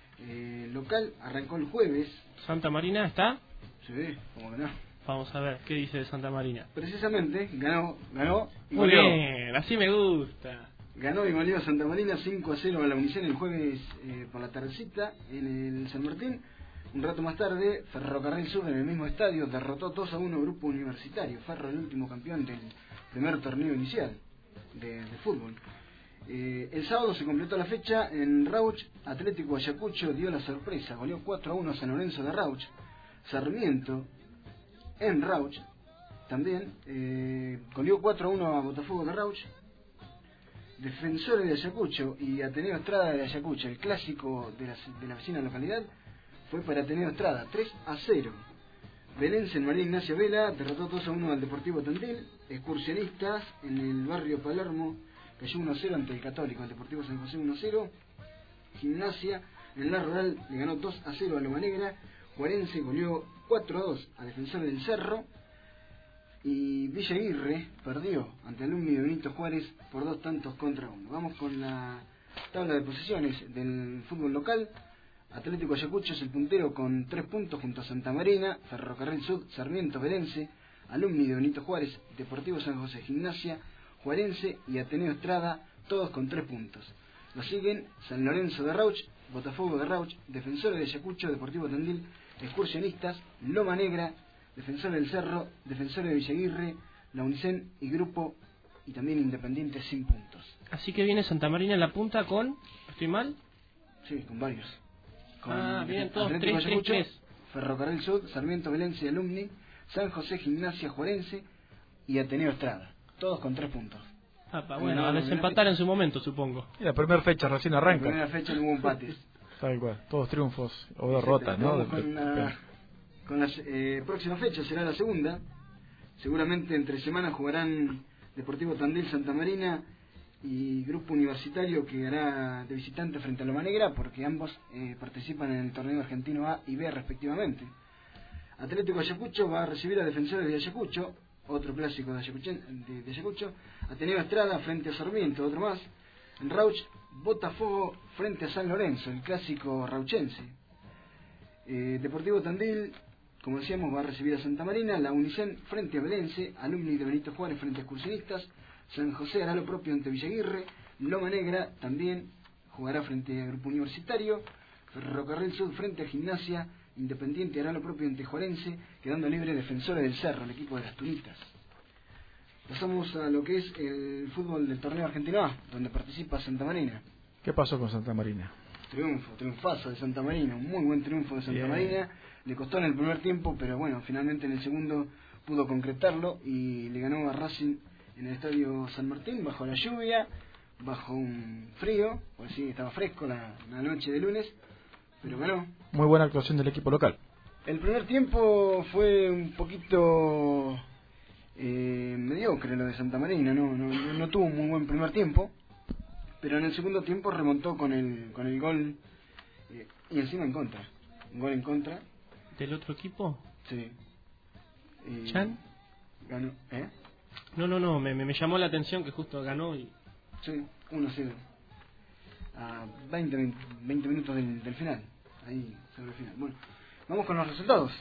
eh, local. Arrancó el jueves. ¿Santa Marina está? Sí, como que no. Vamos a ver, ¿qué dice de Santa Marina? Precisamente, ganó, ganó y Muy goleó. bien, así me gusta. Ganó y goleó Santa Marina cinco a cero a la Unicen el jueves eh, por la tardecita en el San Martín. Un rato más tarde, Ferrocarril Sur en el mismo estadio derrotó dos a uno Grupo Universitario. Ferro, el último campeón del primer torneo inicial de, de fútbol. Eh, el sábado se completó la fecha en Rauch. Atlético Ayacucho dio la sorpresa, goleó cuatro a uno a San Lorenzo de Rauch. Sarmiento en Rauch también eh, goleó cuatro a uno a Botafogo de Rauch. Defensores de Ayacucho y Ateneo Estrada de Ayacucho, el clásico de la, de la vecina localidad, fue para Ateneo Estrada, tres a cero. Belense en María Ignacia Vela derrotó dos a uno al Deportivo Tandil. Excursionistas en el barrio Palermo cayó uno a cero ante el Católico, el Deportivo San José uno a cero. Gimnasia en la Rural le ganó dos a cero a Loma Negra. Juarense goleó cuatro a dos a Defensor del Cerro. Y Villa Aguirre perdió ante Alumni de Benito Juárez por dos tantos contra uno. Vamos con la tabla de posiciones del fútbol local. Atlético Ayacucho es el puntero con tres puntos junto a Santa Marina, Ferrocarril Sud, Sarmiento, Belense, Alumni de Benito Juárez, Deportivo San José, Gimnasia, Juarense y Ateneo Estrada, todos con tres puntos. Lo siguen San Lorenzo de Rauch, Botafogo de Rauch, Defensores de Ayacucho, Deportivo Tandil, Excursionistas, Loma Negra, Defensores del Cerro, Defensores de Villa Aguirre, la Unicen y Grupo, y también Independiente sin puntos. Así que viene Santa Marina en la punta con... ¿Estoy mal? Sí, con varios. Con ah, bien, todos Atlético tres, Ayacucho, tres, tres. Ferrocarril Sud, Sarmiento, Belense y Alumni, San José, Gimnasia, Juarense y Ateneo Estrada. Todos con tres puntos. Ah, pa, bueno, a desempatar en su momento, supongo. Y la primera fecha recién arranca. La primera fecha no hubo empates. Tal cual, todos triunfos o derrotas, ¿no? Vamos con la, con la eh, próxima fecha, será la segunda. Seguramente entre semanas jugarán Deportivo Tandil, Santa Marina y Grupo Universitario, que hará de visitante frente a Loma Negra, porque ambos eh, participan en el torneo argentino A y B respectivamente. Atlético Ayacucho va a recibir a Defensores de Ayacucho, otro clásico de Ayacucho, de, de Ayacucho. Ateneo Estrada frente a Sarmiento, otro más. En Rauch, Botafogo frente a San Lorenzo, el clásico rauchense. Eh, Deportivo Tandil, como decíamos, va a recibir a Santa Marina. La Unicen frente a Belense, Alumni de Benito Juárez frente a Excursionistas. San José hará lo propio ante Villa Aguirre. Loma Negra también jugará frente a Grupo Universitario. Ferrocarril Sud frente a Gimnasia. Independiente hará lo propio ante Juarense, quedando libre Defensores del Cerro, el equipo de las Tunitas. Pasamos a lo que es el fútbol del torneo argentino A, donde participa Santa Marina. ¿Qué pasó con Santa Marina? Triunfo, triunfazo de Santa Marina, un muy buen triunfo de Santa Bien. Marina. Le costó en el primer tiempo, pero bueno, finalmente en el segundo pudo concretarlo y le ganó a Racing en el Estadio San Martín, bajo la lluvia, bajo un frío, pues sí, estaba fresco la, la noche de lunes, pero ganó. Muy buena actuación del equipo local. El primer tiempo fue un poquito eh, mediocre lo de Santa Marina, no, no, no tuvo un muy buen primer tiempo, pero en el segundo tiempo remontó con el con el gol eh, y encima en contra, un gol en contra. ¿Del otro equipo? Sí. Eh, ¿Chan? Ganó, ¿eh? No, no, no, me, me, me llamó la atención que justo ganó y... Sí, uno a cero. A veinte, veinte minutos del, del final, ahí sobre el final. Bueno, vamos con los resultados.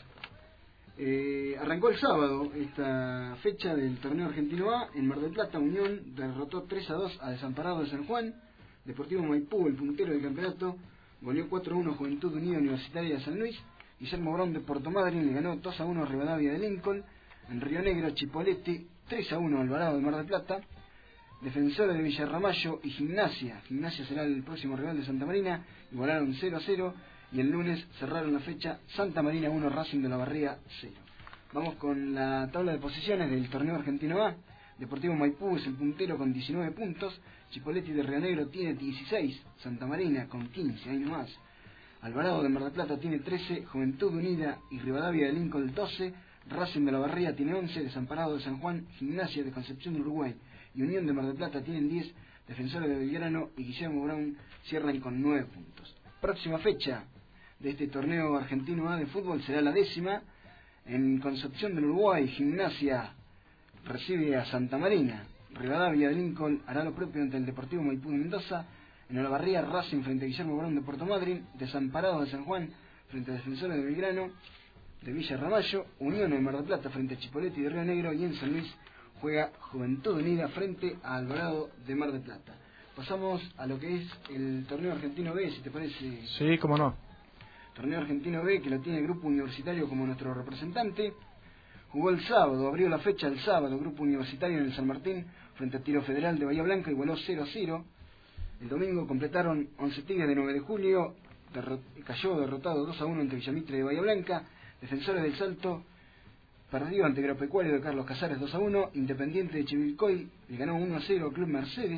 Eh, arrancó el sábado esta fecha del torneo argentino A. En Mar del Plata, Unión derrotó tres a dos a Desamparados de San Juan. Deportivo Maipú, el puntero del campeonato, goleó cuatro a uno Juventud Unida Universitaria de San Luis. Guillermo Brown de Puerto Madryn le ganó dos a uno a Rivadavia de Lincoln. En Río Negro, Chipoleti tres a uno Alvarado de Mar del Plata. Defensores de Villarramayo y Gimnasia, Gimnasia será el próximo rival de Santa Marina, igualaron cero a cero. Y el lunes cerraron la fecha Santa Marina uno, Racing de la Barría cero. Vamos con la tabla de posiciones del torneo argentino A. Deportivo Maipú es el puntero con diecinueve puntos. Chipoleti de Río Negro tiene dieciséis. Santa Marina con quince, ahí nomás. Alvarado de Mar del Plata tiene trece. Juventud Unida y Rivadavia de Lincoln doce. Racing de la Barría tiene once. Desamparado de San Juan, Gimnasia de Concepción de Uruguay y Unión de Mar del Plata tienen diez. Defensores de Belgrano y Guillermo Brown cierran con nueve puntos. Próxima fecha de este torneo argentino A de fútbol será la décima. En Concepción del Uruguay, Gimnasia recibe a Santa Marina. Rivadavia de Lincoln hará lo propio ante el Deportivo Maipú de Mendoza. En Olavarría, Racing frente a Guillermo Brown de Puerto Madryn. Desamparados de San Juan frente a Defensores de Belgrano de Villa Ramallo. Unión de Mar del Plata frente a Chipoleti de Río Negro. Y en San Luis juega Juventud Unida frente a Alvarado de Mar del Plata. Pasamos a lo que es el torneo argentino B, si te parece. Sí, cómo no. Torneo argentino B, que lo tiene el Grupo Universitario como nuestro representante. Jugó el sábado, abrió la fecha el sábado, Grupo Universitario en el San Martín frente a Tiro Federal de Bahía Blanca, igualó cero a cero. El domingo completaron once Tigres de nueve de julio, derrot cayó derrotado dos a uno ante Villamitre de Bahía Blanca. Defensores del Salto perdió ante Agropecuario de Carlos Casares dos a uno. Independiente de Chivilcoy le ganó uno a cero al Club Mercedes.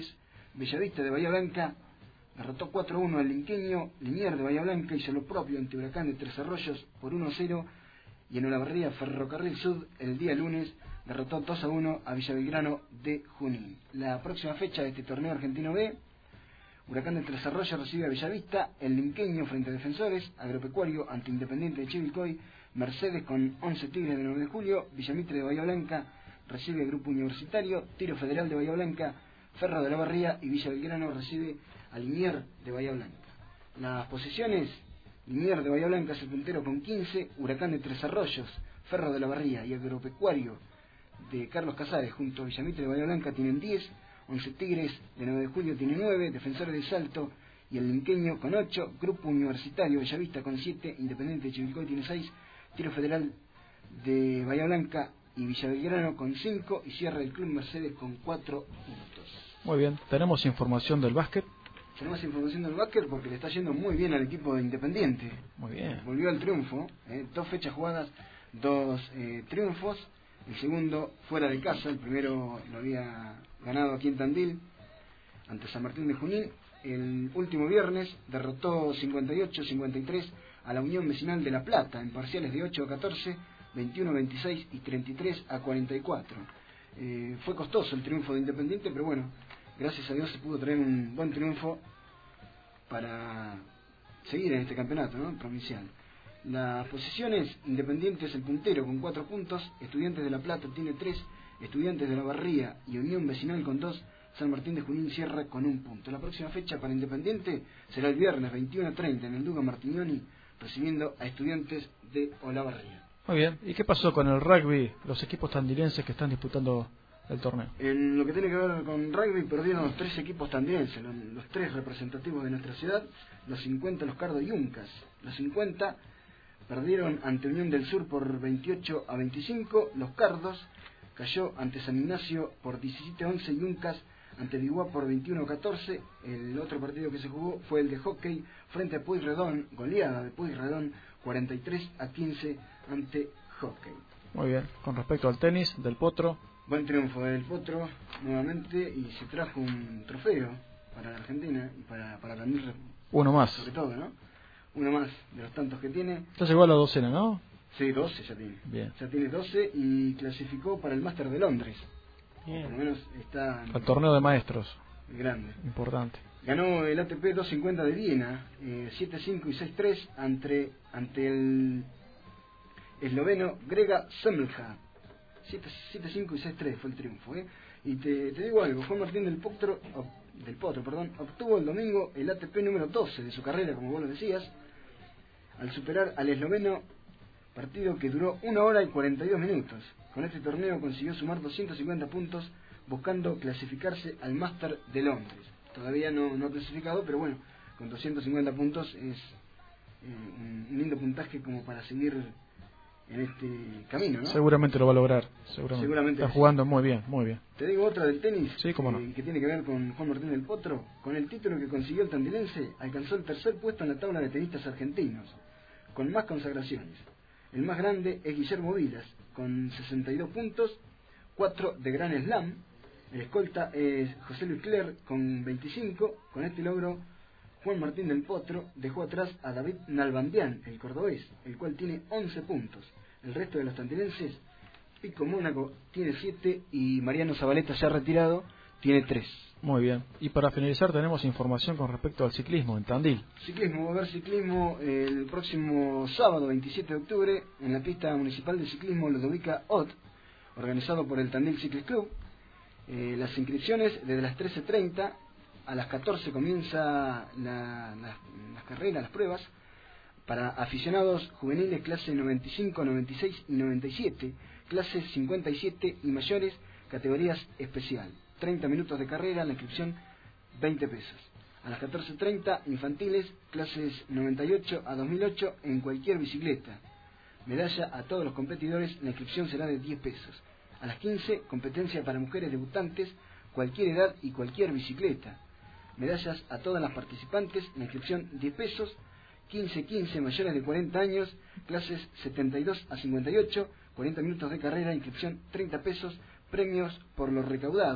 Bellavista de Bahía Blanca derrotó cuatro a uno al Linqueño. Liniers de Bahía Blanca hizo lo propio ante Huracán de Tres Arroyos por uno a cero. Y en Olavarría, Ferrocarril Sud, el día lunes, derrotó dos a uno a Villa Belgrano de Junín. La próxima fecha de este torneo argentino B, Huracán de Tres Arroyos recibe a Bellavista, el Linqueño frente a Defensores, Agropecuario ante Independiente de Chivilcoy, Mercedes con once Tigres de nueve de julio, Villamitre de Bahía Blanca recibe a Grupo Universitario, Tiro Federal de Bahía Blanca, Ferro de la Barría y Villa Belgrano recibe a Liniers de Bahía Blanca. Las posiciones: Liniers de Bahía Blanca es el puntero con quince, Huracán de Tres Arroyos, Ferro de la Barría y Agropecuario de Carlos Casares junto a Villamitre de Bahía Blanca tienen diez, once Tigres de nueve de julio tiene nueve, Defensores de Salto y el Linqueño con ocho, Grupo Universitario Bellavista con siete, Independiente de Chivilcoy tiene seis, Tiro Federal de Bahía Blanca y Villa Belgrano con cinco y cierra el Club Mercedes con cuatro puntos. Muy bien, tenemos información del básquet. Tenemos información del básquet porque le está yendo muy bien al equipo de Independiente. Muy bien. Volvió al triunfo, eh, dos fechas jugadas, dos eh, triunfos. El segundo fuera de casa, el primero lo había ganado aquí en Tandil ante San Martín de Junín. El último viernes derrotó cincuenta y ocho a cincuenta y tres a la Unión Vecinal de La Plata en parciales de ocho a catorce, veintiuno a veintiséis y treinta y tres a cuarenta y cuatro. Eh, fue costoso el triunfo de Independiente, pero bueno, gracias a Dios se pudo traer un buen triunfo para seguir en este campeonato, ¿no?, provincial. Las posiciones: Independiente es el puntero con cuatro puntos, Estudiantes de La Plata tiene tres, Estudiantes de la Barría y Unión Vecinal con dos, San Martín de Junín cierra con un punto. La próxima fecha para Independiente será el viernes veintiuno a treinta en el Duga Martignoni, recibiendo a Estudiantes de Olavarría. Muy bien, ¿y qué pasó con el rugby, los equipos tandilenses que están disputando el torneo? En lo que tiene que ver con rugby, perdieron los tres equipos tandilenses, los, los tres representativos de nuestra ciudad, los cincuenta, los Cardo y Uncas. Los cincuenta perdieron ante Unión del Sur por veintiocho a veinticinco, los Cardos cayó ante San Ignacio por diecisiete a once y Uncas ante Biguá por veintiuno a catorce. El otro partido que se jugó fue el de hockey frente a Pueyrredón, goleada de Pueyrredón cuarenta y tres a quince ante hockey. Muy bien, con respecto al tenis del Potro. Buen triunfo del Potro nuevamente y se trajo un trofeo para la Argentina y para, para Tandil. Uno más. Sobre todo, ¿no? Uno más de los tantos que tiene. Ya llegó a la docena, ¿no? Sí, doce ya tiene. Bien. Ya tiene doce y clasificó para el Máster de Londres. Bien. Por lo menos está... Al torneo de maestros. Grande. Importante. Ganó el A T P doscientos cincuenta de Viena, eh, siete cinco y seis tres ante, ante el esloveno Grega Semlja. siete cinco y seis tres fue el triunfo, ¿eh? Y te, te digo algo, Juan Martín del Potro, oh, del Potro, perdón, obtuvo el domingo el A T P número doce de su carrera, como vos lo decías, al superar al esloveno, partido que duró una hora y cuarenta y dos minutos. Con este torneo consiguió sumar doscientos cincuenta puntos, buscando clasificarse al Máster de Londres. Todavía no, no clasificado, pero bueno, con doscientos cincuenta puntos es eh, un lindo puntaje como para seguir en este camino, ¿no? Seguramente lo va a lograr. Seguramente. Seguramente Está sí. jugando muy bien, muy bien. Te digo otra del tenis, Sí, cómo no. eh, que tiene que ver con Juan Martín del Potro. Con el título que consiguió el tandilense, alcanzó el tercer puesto en la tabla de tenistas argentinos, con más consagraciones. El más grande es Guillermo Vilas, con sesenta y dos puntos, cuatro de Gran Slam. El escolta es José Luis Cler, con veinticinco. Con este logro, Juan Martín del Potro dejó atrás a David Nalbandián, el cordobés, el cual tiene once puntos. El resto de los tandilenses, Pico Mónaco tiene siete y Mariano Zabaleta, ya retirado, tiene tres. Muy bien. Y para finalizar tenemos información con respecto al ciclismo en Tandil. Ciclismo, va a haber ciclismo el próximo sábado veintisiete de octubre en la pista municipal de ciclismo Ludovica Ott, organizado por el Tandil Cycling Club. Eh, las inscripciones desde las trece treinta a las catorce comienza la, la, las carreras, las pruebas para aficionados juveniles clase noventa y cinco, noventa y seis y noventa y siete, clases cincuenta y siete y mayores, categorías especial. treinta minutos de carrera, la inscripción veinte pesos. A las catorce treinta, infantiles, clases noventa y ocho a dos mil ocho en cualquier bicicleta. Medalla a todos los competidores, la inscripción será de diez pesos. A las quince, competencia para mujeres debutantes, cualquier edad y cualquier bicicleta. Medallas a todas las participantes, la inscripción diez pesos. quince quince, mayores de cuarenta años, clases setenta y dos a cincuenta y ocho, cuarenta minutos de carrera, inscripción treinta pesos, premios por lo recaudado.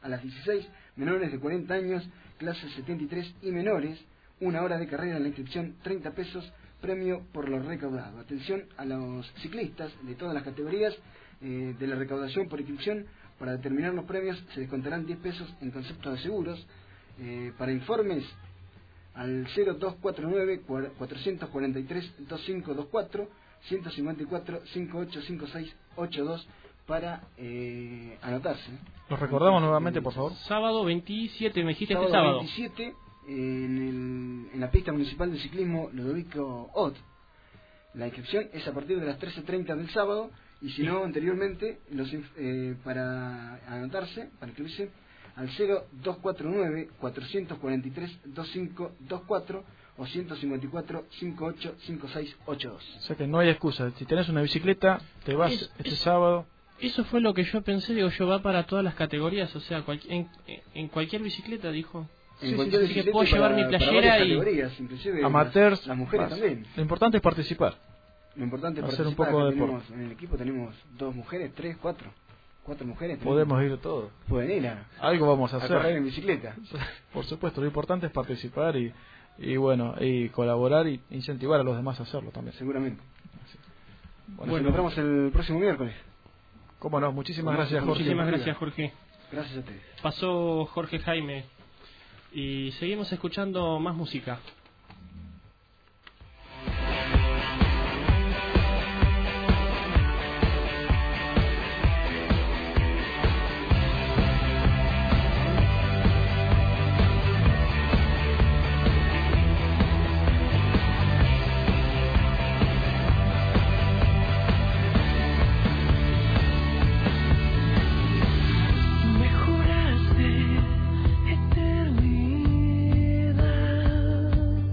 a las dieciséis, menores de cuarenta años, clase setenta y tres y menores, una hora de carrera en la inscripción, treinta pesos, premio por lo recaudado. Atención a los ciclistas de todas las categorías eh, de la recaudación por inscripción. Para determinar los premios se descontarán diez pesos en concepto de seguros. Eh, para informes al cero dos cuatro nueve, cuatro cuatro tres, dos cinco dos cuatro, ciento cincuenta y cuatro, cincuenta y ocho cincuenta y seis ochenta y dos para eh, anotarse. Los recordamos nuevamente, por favor. Sábado veintisiete, me dijiste sábado este sábado. veintisiete en, el, en la pista municipal de ciclismo Ludovico Ott. La inscripción es a partir de las trece treinta del sábado, y si no, anteriormente, los, eh, para anotarse, para inscribirse, al cero dos cuatro nueve, cuatro cuatro tres, dos cinco dos cuatro o ciento cincuenta y cuatro, cincuenta y ocho cincuenta y seis ochenta y dos. O sea que no hay excusa. Si tenés una bicicleta, te vas Es- este es- sábado. Eso fue lo que yo pensé, digo, yo va para todas las categorías, o sea, cual- en, en cualquier bicicleta, dijo. En Sí, cualquier sí, sí, que bicicleta puedo y llevar para- mi para playera varias y- categorías, inclusive Amateurs, las, las mujeres más. también. Lo importante es participar. Lo importante es Hacer un participar. poco Acá de tenemos, deporte. en el equipo tenemos dos mujeres, tres, cuatro. Cuatro mujeres. Podemos ir todos. Pueden ir a, Algo vamos a a correr hacer. en bicicleta. Por supuesto, lo importante es participar y, y bueno, y colaborar y incentivar a los demás a hacerlo también. Seguramente. Bueno, Nos encontramos el próximo miércoles. cómo no, muchísimas Con- gracias, con Jorge. Muchísimas Jorge. gracias, Jorge. Gracias a ustedes. Pasó Jorge Jaime y seguimos escuchando más música. Me juraste eternidad.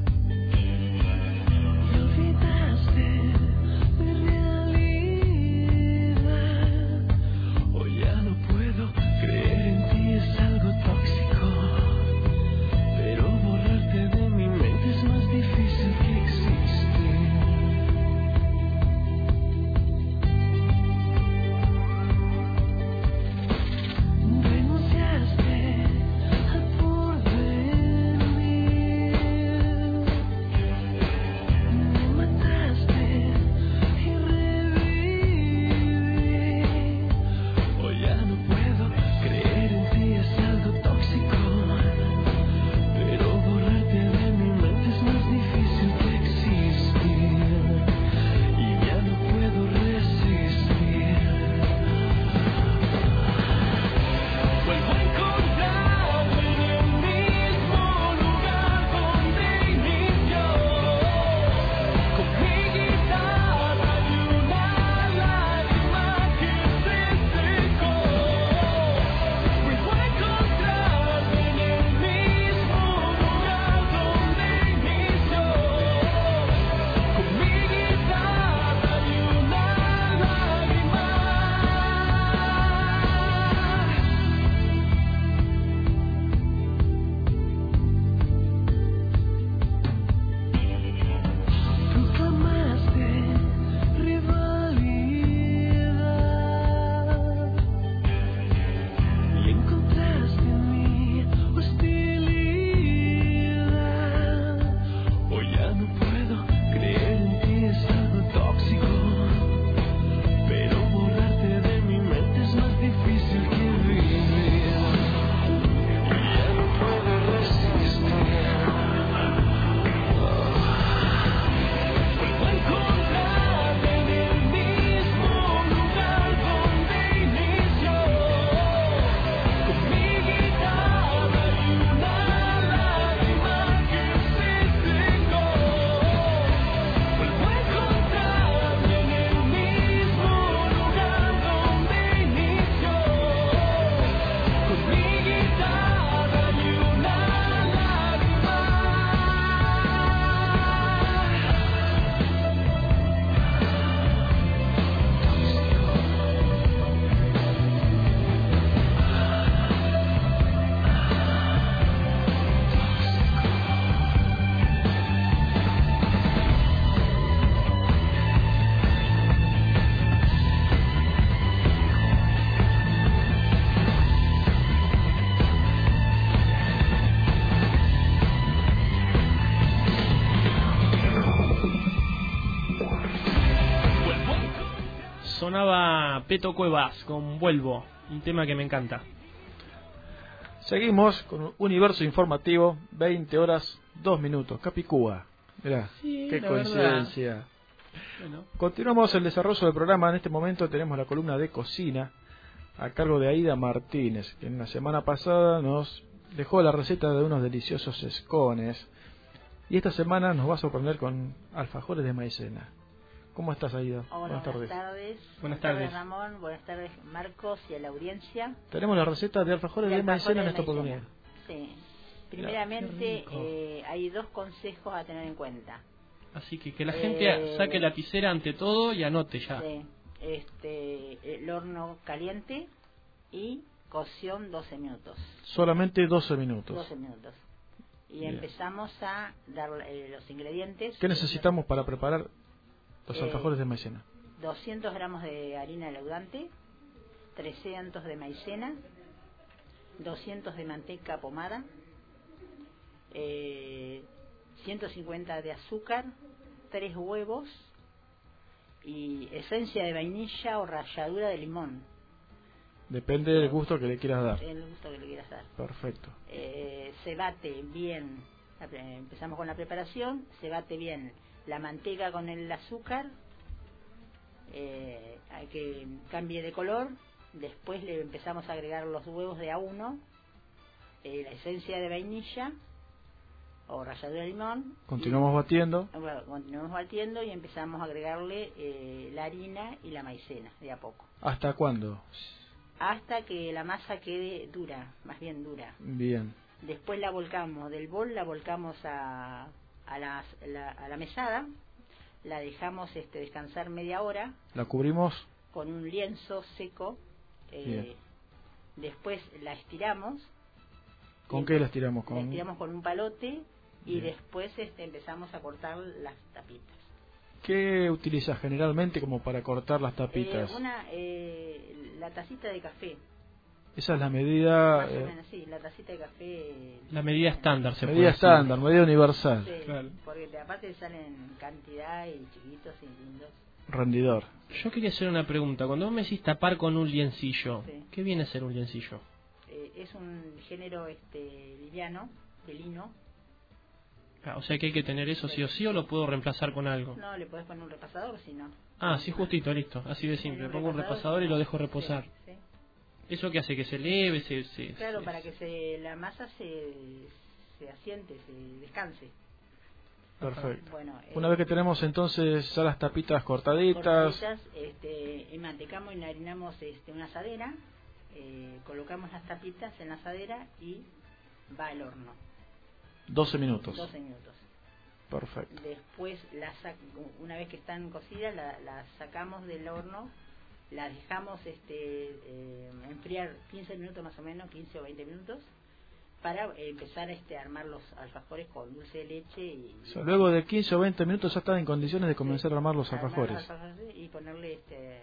sonaba Peto Cuevas con Vuelvo, un tema que me encanta. Seguimos con Universo Informativo, veinte horas, dos minutos. Capicúa. Mirá, Sí, qué la coincidencia. Bueno. Continuamos el desarrollo del programa. En este momento tenemos la columna de cocina a cargo de Aida Martínez, que en la semana pasada nos dejó la receta de unos deliciosos escones. Y esta semana nos va a sorprender con alfajores de maicena. ¿Cómo estás, Aida? Hola, buenas tardes. Buenas tardes. Buenas tardes, Ramón. Buenas tardes, Marcos y a la audiencia. Tenemos la receta de alfajores de, De maicena en alfajores esta de oportunidad. Sí. Primeramente, rico. eh, hay dos consejos a tener en cuenta. Así que que la gente Eh, saque la lapicera ante todo y anote ya. Sí. Este, el horno caliente y cocción doce minutos. Solamente doce minutos. doce minutos. Y Bien. empezamos a dar eh, los ingredientes. ¿Qué necesitamos para preparar los Eh, alfajores de maicena? doscientos gramos de harina leudante, trescientos de maicena, doscientos de manteca pomada, eh, ciento cincuenta de azúcar, tres huevos y esencia de vainilla o ralladura de limón, Depende del gusto que le quieras dar. el gusto que le quieras dar. Perfecto. Eh, se bate bien, empezamos con la preparación, se bate bien la manteca con el azúcar, eh, hay que cambie de color, después le empezamos a agregar los huevos de a uno, eh, la esencia de vainilla o ralladura de limón. Continuamos y, batiendo. bueno, continuamos batiendo y empezamos a agregarle eh, la harina y la maicena de a poco, ¿Hasta cuándo? hasta que la masa quede dura, más bien dura. Bien. Después la volcamos, del bol la volcamos a, a, la, la, a la mesada, la dejamos este, descansar media hora La cubrimos. con un lienzo seco, eh, después la estiramos. ¿Con y qué la estiramos? La Con... estiramos con un palote y Bien. después este, empezamos a cortar las tapitas. ¿Qué utilizas generalmente como para cortar las tapitas? Eh, una, eh, la tacita de café, Esa es la medida... más o eh, menos, sí, la tacita de café. La medida estándar se medida puede decir. estándar, medida universal. Sí, Claro. porque te- aparte salen cantidad y chiquitos y lindos. Rendidor. Yo quería hacer una pregunta. Cuando vos me decís tapar con un liencillo, Sí. ¿qué viene a ser un liencillo? Eh, es un género este liviano, de lino. Ah, o sea que hay que tener eso sí o sí, o lo puedo reemplazar con algo. No le podés poner un repasador, si no. Ah, sí, justito, listo. Así de simple. En Pongo un repasador y lo dejo reposar. Sí, sí. ¿Eso qué hace? ¿Que se eleve? Se, se, Claro, se- para que se, la masa se, se asiente, se descanse. Perfecto. Bueno, eh, Una vez que tenemos entonces ya las tapitas cortaditas, cortaditas, este, mantecamos y harinamos este, una asadera, eh, colocamos las tapitas en la asadera y va al horno. doce minutos. doce minutos. Perfecto. Después, la sac- una vez que están cocidas, la, la sacamos del horno, la dejamos este, eh, enfriar quince minutos más o menos, quince o veinte minutos, para eh, empezar este, a armar los alfajores con dulce de leche y... O sea, luego de quince o veinte minutos ya están en condiciones de comenzar a armar los armar alfajores. los alfajores y ponerle este,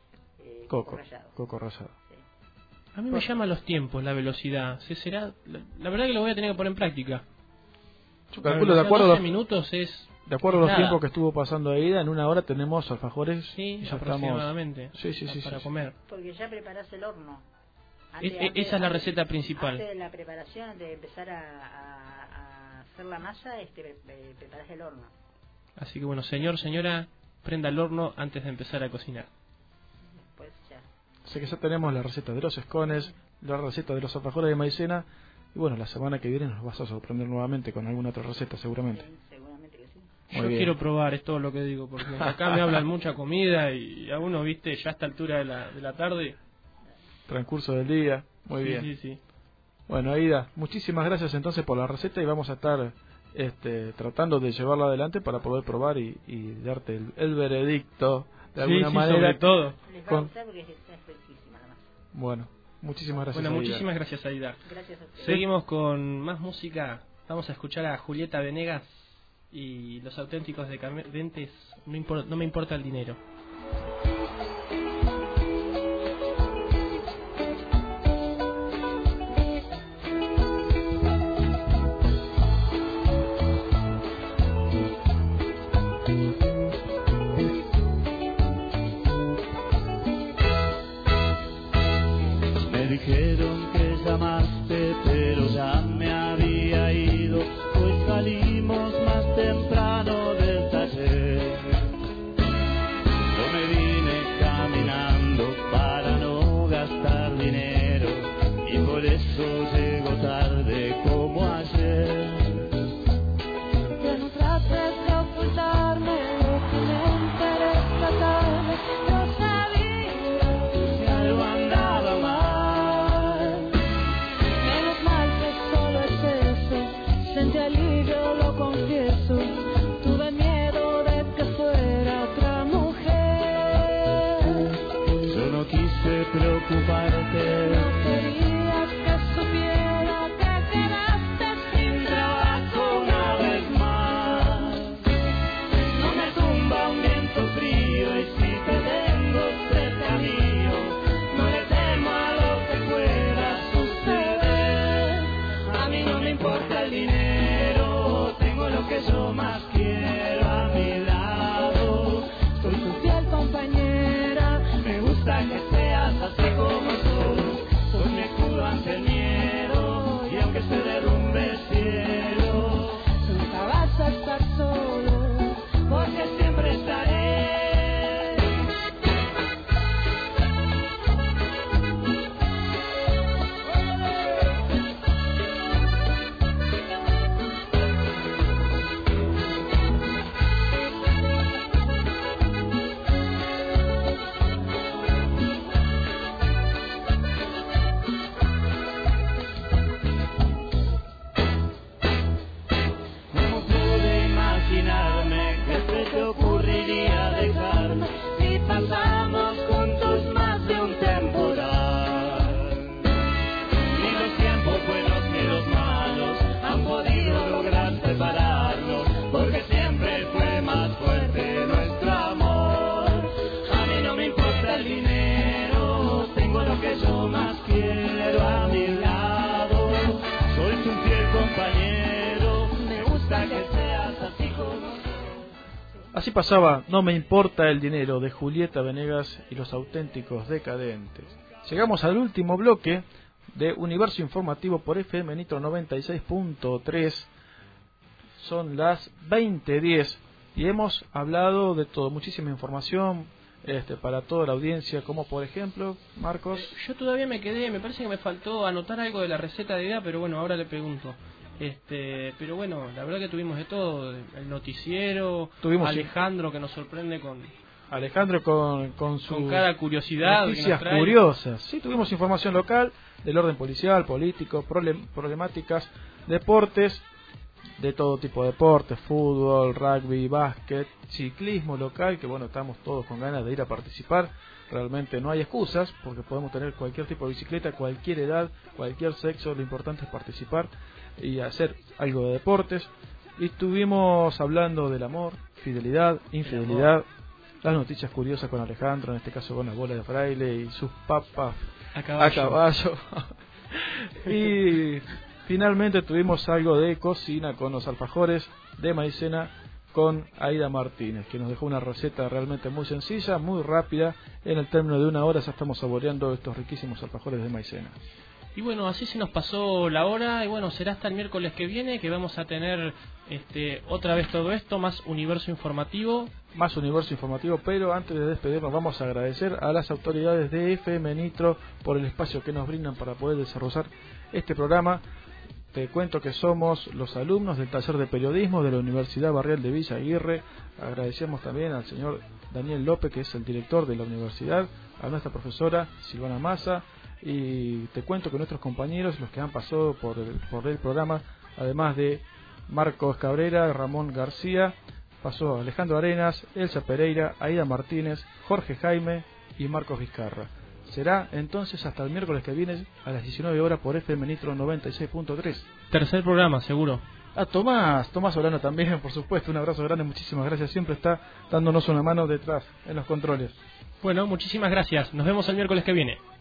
eh, Coco, rallado. coco rallado. Sí. A mí me llama los tiempos, la velocidad. ¿Se será? La, la verdad que lo voy a tener que poner en práctica. Yo calculo de acuerdo a doce los, minutos es... de acuerdo a los nada. tiempos que estuvo pasando Aida, en una hora tenemos alfajores Sí, y ya estamos... aproximadamente. Sí, sí, sí, Para sí, comer. Porque ya preparás el horno. Es- es- esa es la receta principal. Antes de la preparación, antes de empezar a, a- a hacer la masa, este, pre- preparás el horno. Así que bueno, señor, señora, prenda el horno antes de empezar a cocinar. Después ya. Así que ya tenemos la receta de los escones, la receta de los alfajores de maicena. Y bueno, la semana que viene nos vas a sorprender nuevamente con alguna otra receta, seguramente. Sí, seguramente que sí. Muy Yo bien. quiero probar, es todo lo que digo, porque acá me hablan mucha comida y a uno, viste, ya a esta altura de la, de la tarde. Transcurso del día. Muy Sí, bien. sí, sí. Bueno, Aida, muchísimas gracias entonces por la receta y vamos a estar este, tratando de llevarla adelante para poder probar y, y darte el, el veredicto de Sí, alguna sí, manera. sobre todo. Les va Con- a gustar porque es, es riquísima la masa. Bueno, muchísimas gracias. Bueno, Aida. muchísimas gracias, Aida. Gracias a ustedes. Seguimos con más música. Vamos a escuchar a Julieta Venegas y Los Auténticos Decadentes. No, impor- no me importa el dinero. Thank llego tarde como ayer. Ya no trates de ocultarme lo que me interesa tarde. Yo sabía que algo andaba mal. Menos mal que solo es eso. Sentí alivio, lo confieso. Tuve miedo de que fuera otra mujer. Yo no quise preocuparte. No querías que supiera que quedaste sin trabajo una vez más. No me tumba un viento frío y si te tengo cerca mío, no le temo a lo que pueda suceder. A mí no me importa el dinero, tengo lo que yo más quiero a mi lado. Soy tu fiel compañera. Me gusta que seas así como sos. Soy mi escudo ante el miedo y aunque se derrumbe el cielo, Nunca vas a estar solo. porque siempre estaré. ¿Cómo pude imaginarme que se te ocurriría dejarme si pasamos juntos más de un temporal? Ni los tiempos buenos ni los malos han podido lograr separarnos, porque siempre fue más fuerte nuestro amor. A mí no me importa el dinero, tengo lo que yo más quiero a mi lado. Soy tu fiel compañero, me gusta que seas así como soy. Así pasaba No me importa el dinero de Julieta Venegas y los auténticos decadentes. Llegamos al último bloque de Universo Informativo por F M Nitro noventa y seis punto tres. Son las veinte diez y hemos hablado de todo, muchísima información este, para toda la audiencia, como por ejemplo, Marcos. Yo todavía me quedé, me parece que me faltó anotar algo de la receta de idea, pero bueno, ahora le pregunto. Este, pero bueno, la verdad que tuvimos de todo, el noticiero, Tuvimos Alejandro que nos sorprende con, Alejandro con, con su con cada curiosidad que nos noticias trae. curiosas. Sí, tuvimos información local del orden policial, político, problem- problemáticas, deportes, de todo tipo de deportes, fútbol, rugby, básquet, ciclismo local, que bueno, estamos todos con ganas de ir a participar. Realmente no hay excusas, porque podemos tener cualquier tipo de bicicleta, cualquier edad, cualquier sexo, lo importante es participar y hacer algo de deportes. Y estuvimos hablando del amor, fidelidad, infidelidad, las noticias curiosas con Alejandro, en este caso con la bola de fraile y sus papas A caballo. a caballo. Y finalmente tuvimos algo de cocina con los alfajores de maicena con Aida Martínez, que nos dejó una receta realmente muy sencilla, muy rápida. En el término de una hora ya estamos saboreando estos riquísimos alfajores de maicena. Y bueno, así se nos pasó la hora y bueno, será hasta el miércoles que viene que vamos a tener este otra vez todo esto, más Universo Informativo. Más Universo Informativo, pero antes de despedirnos vamos a agradecer a las autoridades de F M Nitro por el espacio que nos brindan para poder desarrollar este programa. Te cuento que somos los alumnos del taller de periodismo de la Universidad Barrial de Villa Aguirre. Agradecemos también al señor Daniel López, que es el director de la universidad, a nuestra profesora Silvana Massa, y te cuento que nuestros compañeros, los que han pasado por el, por el programa, además de Marcos Cabrera, Ramón García, pasó Alejandro Arenas, Elsa Pereira, Aida Martínez, Jorge Jaime y Marcos Vizcarra. Será entonces hasta el miércoles que viene a las diecinueve horas por F M Nitro noventa y seis punto tres. Tercer programa, seguro. A Tomás, Tomás Solano también, por supuesto, un abrazo grande, muchísimas gracias, siempre está dándonos una mano detrás, en los controles. Bueno, muchísimas gracias, nos vemos el miércoles que viene.